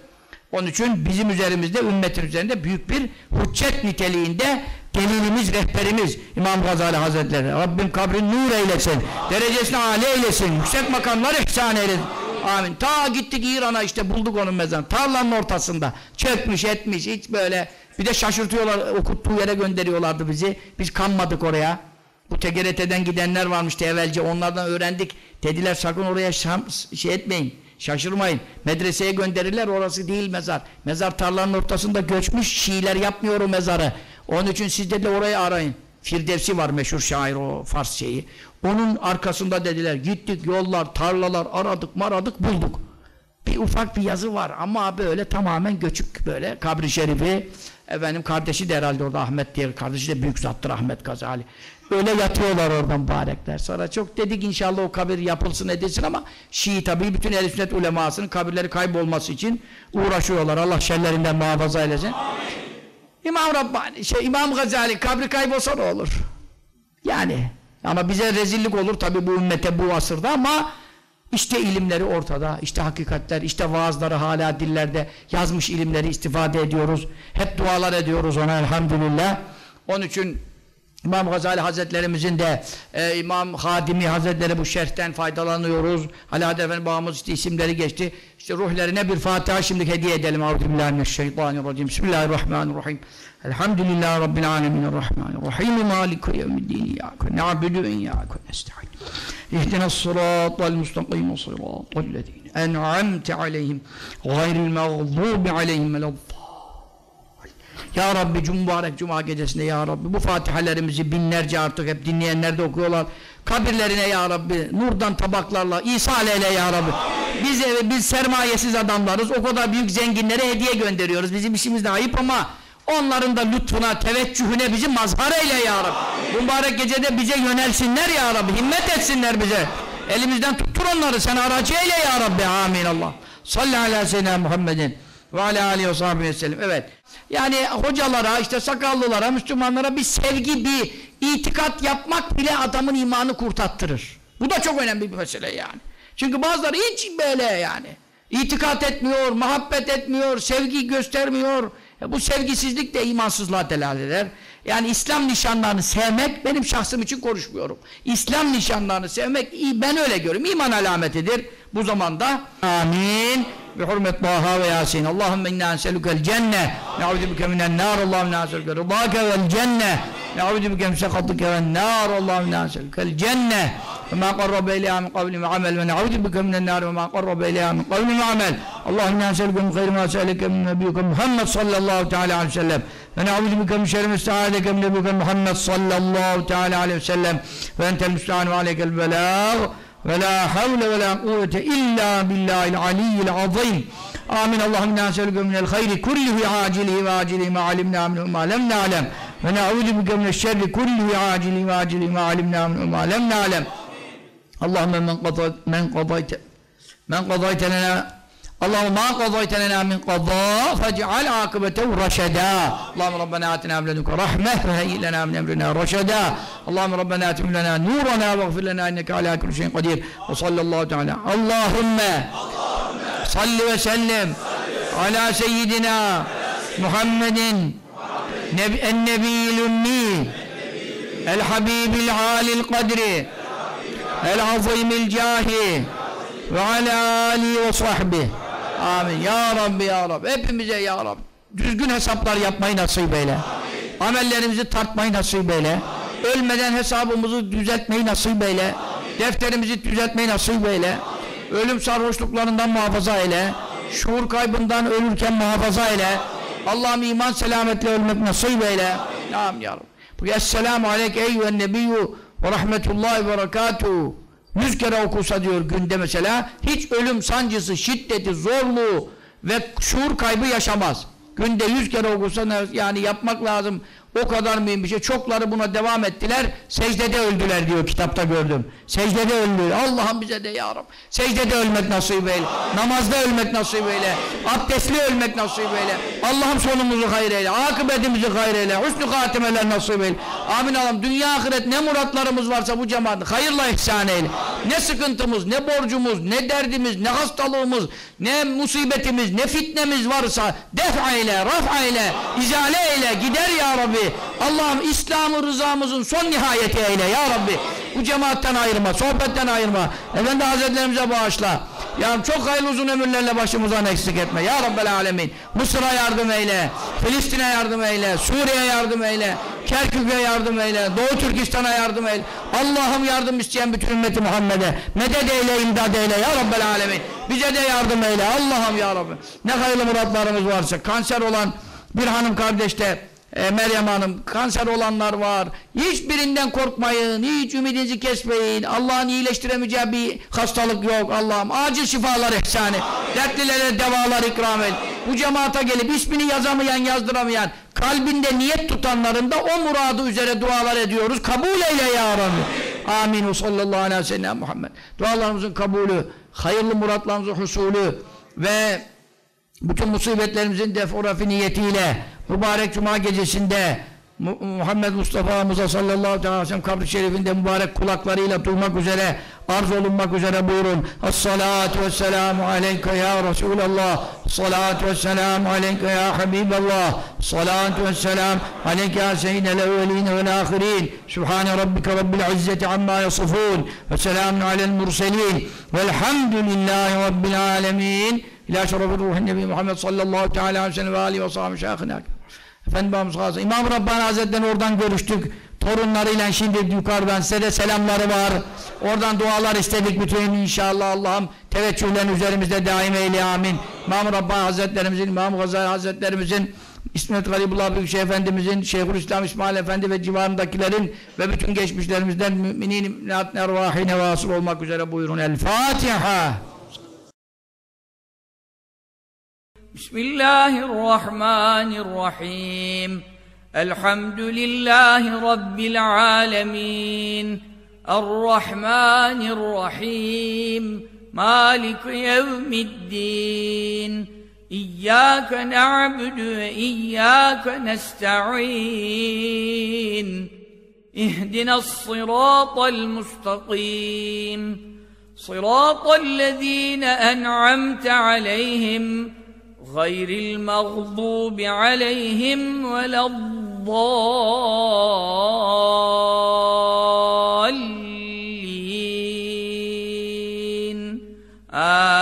Onun için bizim üzerimizde, ümmetin üzerinde büyük bir hüccet niteliğinde delilimiz, rehberimiz İmam Gazali Hazretleri. Rabbim kabrini nur eylesin, derecesini âli eylesin, yüksek makamlar ihsan eylesin. Amin. Ta gittik İran'a, işte bulduk onun mezarını. Tarlanın ortasında. Çökmüş etmiş, hiç böyle. Bir de şaşırtıyorlar, okuttuğu yere gönderiyorlardı bizi. Biz kanmadık oraya. Bu TGRT'den gidenler varmıştı evvelce, onlardan öğrendik. Dediler sakın oraya şey etmeyin, şaşırmayın. Medreseye gönderirler, orası değil mezar. Mezar tarlanın ortasında göçmüş, Şiiler yapmıyor o mezarı. Onun için siz dediler orayı arayın. Firdevsi var meşhur şair, o Fars şeyi. Onun arkasında dediler, gittik yollar, tarlalar aradık bulduk. Bir ufak bir yazı var ama böyle tamamen göçük böyle kabri şerifi. Efendim kardeşi de herhalde orada Ahmet diye, kardeşi de büyük zattır Ahmet Gazali. Öyle yatıyorlar oradan mübarekler. Sonra çok dedik inşallah o kabir yapılsın edilsin ama Şii tabii bütün ehl-i sünnet ulemasının kabirleri kaybolması için uğraşıyorlar. Allah şerlerinden muhafaza eylesin. İmam Rabbani, İmam Gazali kabri kaybolsa ne olur? Yani ama bize rezillik olur tabii bu ümmete bu asırda ama işte ilimleri ortada, işte hakikatler, işte vaazları hala dillerde yazmış ilimleri istifade ediyoruz. Hep dualar ediyoruz ona elhamdülillah. Onun için İmam Gazali Hazretlerimizin de İmam Hadimi Hazretleri bu şerhten faydalanıyoruz. Alâ Efendi babamız işte isimleri geçti. İşte ruhlerine bir Fatiha şimdi hediye edelim. Euzubillahimineşşeytanirracim. Bismillahirrahmanirrahim. Elhamdülillahi Rabbil aleminirrahmanirrahim. Maliki yevmiddin. İyyâke na'budu ve iyyâke nesta'in. İhdina s-sırâtal mustakîm sırâtal lezîne en'amte aleyhim gayril mağdûbi aleyhim veleddâllîn. Ya Rabbi mübarek Cuma gecesinde Ya Rabbi bu fatihalerimizi binlerce artık hep dinleyenler de okuyorlar. Kabirlerine Ya Rabbi nurdan tabaklarla İsa eyle Ya Rabbi. Biz sermayesiz adamlarız. O kadar büyük zenginlere hediye gönderiyoruz. Bizim işimiz de ayıp ama onların da lütfuna, teveccühüne bizi mazhar eyle Ya Rabbi. Bu mübarek gecede bize yönelsinler Ya Rabbi. Himmet etsinler bize. Elimizden tuttur onları. Sen aracı eyle Ya Rabbi. Amin Allah. Salli ala seyyidina Muhammedin ve ala alihi ve sahbihi ve sellem. Evet. Yani hocalara, işte sakallılara, Müslümanlara bir sevgi, bir itikat yapmak bile adamın imanı kurtattırır. Bu da çok önemli bir mesele yani. Çünkü bazıları hiç böyle yani. İtikat etmiyor, muhabbet etmiyor, sevgi göstermiyor. Bu sevgisizlik de imansızlığa delalet eder. Yani İslam nişanlarını sevmek, benim şahsım için konuşmuyorum. İslam nişanlarını sevmek, ben öyle görüyorum. İman alametidir bu zamanda. Amin. Bi hurmet Taha ve Yasin. Allahümme inna enselükel cenne. Ne'udhu bike minen nar. Allahümme inna enselükel rıdâke vel cenne. Ne'udhu bike misekatike vel nar. Allahümme inna enselükel cenne. Ve ma qarrabe ileyha min kavli ve amel. Ve ne'udhu bike minen nar. Ve ma qarrabe ileyha min kavli ve amel. Allahümme inna enselükel min khayri ma se'eleke min nebiyyike Muhammed sallallahu teala aleyhi ve sellem. Ve ne'udhu bike min şerri ma sta'adeke min nebiyyike Muhammed sallallahu teala aleyhi ve sellem. Ve entel müsta'an ve aleykel belâg. Ve la havle ve la kuvvete illa billahil aliyyil azim. Amin. Allahümme nâselüke minel hayri kullihi acilihi ve acilihi ma alimna minhu ma lem na'lem. Ve na'udhu bike mineşşerri kullihi acilihi ve acilihi ma alimna minhu ma lem na'lem. Allahümme men qadayte lena Allahümme ma qadayte lena min qada fec'al akibetehu raşeda. Allahümme Rabbena atina min ledunke rahme ve heyyi lena min emrina raşeda. Allahümme Rabbena atim lena nurana ve gfir lena inneke ala kulli şeyin kadir. Ve sallallahu teala. Allahümme salli ve sellem ala seyyidina Muhammedin en-nebiyyil ümmi el-habibil alil kadri el-azimil cahi ve ala alihi ve sahbihi. Amin. Ya Rabbi ya Rabbi. Hepimize ya Rabbi. Düzgün hesaplar yapmayı nasip eyle. Amin. Amellerimizi tartmayı nasip eyle. Ölmeden hesabımızı düzeltmeyi nasip eyle. Amin. Defterimizi düzeltmeyi nasip eyle. Amin. Ölüm sarhoşluklarından muhafaza eyle. Şuur kaybından ölürken muhafaza eyle. Allah'ım iman selametle ölmek nasip eyle. Amin ya Rabbi. Bu Esselamu aleyke eyyühen nebiyyü ve rahmetullahi ve berekatuhu. 100 kere okursa diyor günde mesela, hiç ölüm sancısı, şiddeti, zorluğu ve şuur kaybı yaşamaz. Günde 100 kere okursa yani yapmak lazım. O kadar mühim bir şey. Çokları buna devam ettiler. Secdede öldüler diyor, kitapta gördüm. Secdede öldü. Allah'ım bize de ya Rabbi. Secdede ölmek nasip eyle. Namazda ölmek nasip eyle. Abdestli ölmek nasip eyle. Allah'ım sonumuzu hayır eyle. Akıbetimizi hayır eyle. Hüsnü hatimeler nasip eyle. Amin Allah'ım. Dünya ahiret ne muratlarımız varsa bu cemaat hayırla ihsan eyle. Ne sıkıntımız, ne borcumuz, ne derdimiz, ne hastalığımız, ne musibetimiz, ne fitnemiz varsa def eyle, raf eyle, izale eyle, gider ya Rabbi. Allah'ım İslam'ı rızamızın son nihayeti eyle ya Rabbi. Bu cemaatten ayırma, sohbetten ayırma. Efendi Hazretlerimize bağışla. Ya çok hayırlı uzun ömürlerle başımızdan eksik etme. Ya Rabbel Alemin. Mısır'a yardım eyle. Filistin'e yardım eyle. Suriye'ye yardım eyle. Kerkük'e yardım eyle. Doğu Türkistan'a yardım eyle. Allah'ım yardım isteyen bütün ümmeti Muhammed'e medet eyle, imdad eyle. Ya Rabbel Alemin. Bize de yardım eyle. Allah'ım ya Rabbi. Ne hayırlı muratlarımız varsa. Kanser olan bir hanım kardeşte, Meryem Hanım, kanser olanlar var. Hiçbirinden korkmayın, hiç ümidinizi kesmeyin. Allah'ın iyileştiremeyeceği bir hastalık yok. Allah'ım acil şifalar ihsan et. Dertlilere devalar ikram et. Bu cemaata gelip ismini yazamayan, yazdıramayan, kalbinde niyet tutanların da o muradı üzere dualar ediyoruz. Kabul eyle ya Rabbi. Amin. Sallallahu aleyhi ve sellem Muhammed. Dualarımızın kabulü, hayırlı muratlarımızın husulü ve bütün musibetlerimizin deforafi niyetiyle mübarek cuma gecesinde Muhammed Mustafa'mıza sallallahu aleyhi ve sellem kabri şerifinde mübarek kulaklarıyla duymak üzere, arz olunmak üzere buyurun. Esselatu vesselamu aleyke ya Resulallah. Esselatu vesselamu aleyke ya Habiballah. Esselatu vesselamu aleyke ya seyyidel evveline vel ahirin. Sübhane rabbike rabbil izzeti amma yasifun. Ve selamun alel murselin. Velhamdülillahi rabbil alemin. İlâ şerefir ruhin nebi Muhammed sallallahu teâlâ aleyhi ve sellem ve âlihi ve sahâmi şâhına. Efendimiz Hazretleri İmam Rabbani Hazretleri oradan görüştük. Torunlarıyla şimdi yukarıdan size de selamları var. Oradan dualar istedik bütün inşallah. Allah'ım teveccühlerini üzerimizde daim eyle amin. İmam Rabbani Hazretlerimizin, İmam Gazali Hazretlerimizin, İsmet Garibullah Büyükşehir Efendimizin, Şeyhülislam İsmail Efendi ve civarındakilerin ve bütün geçmişlerimizden müminin müminat ervahine vasıl olmak üzere buyurun. El Fatiha. Bismillahirrahmanirrahim. Elhamdülillahi Rabbil alemin. Errahmanirrahim. Malik yevmiddin. İyyâke na'budu ve iyyâke nesta'in. İhdinas-sirâtal mustakim. Sirâtallezîne en'amte aleyhim. Gayril mağdubi aleyhim veleddâllîn.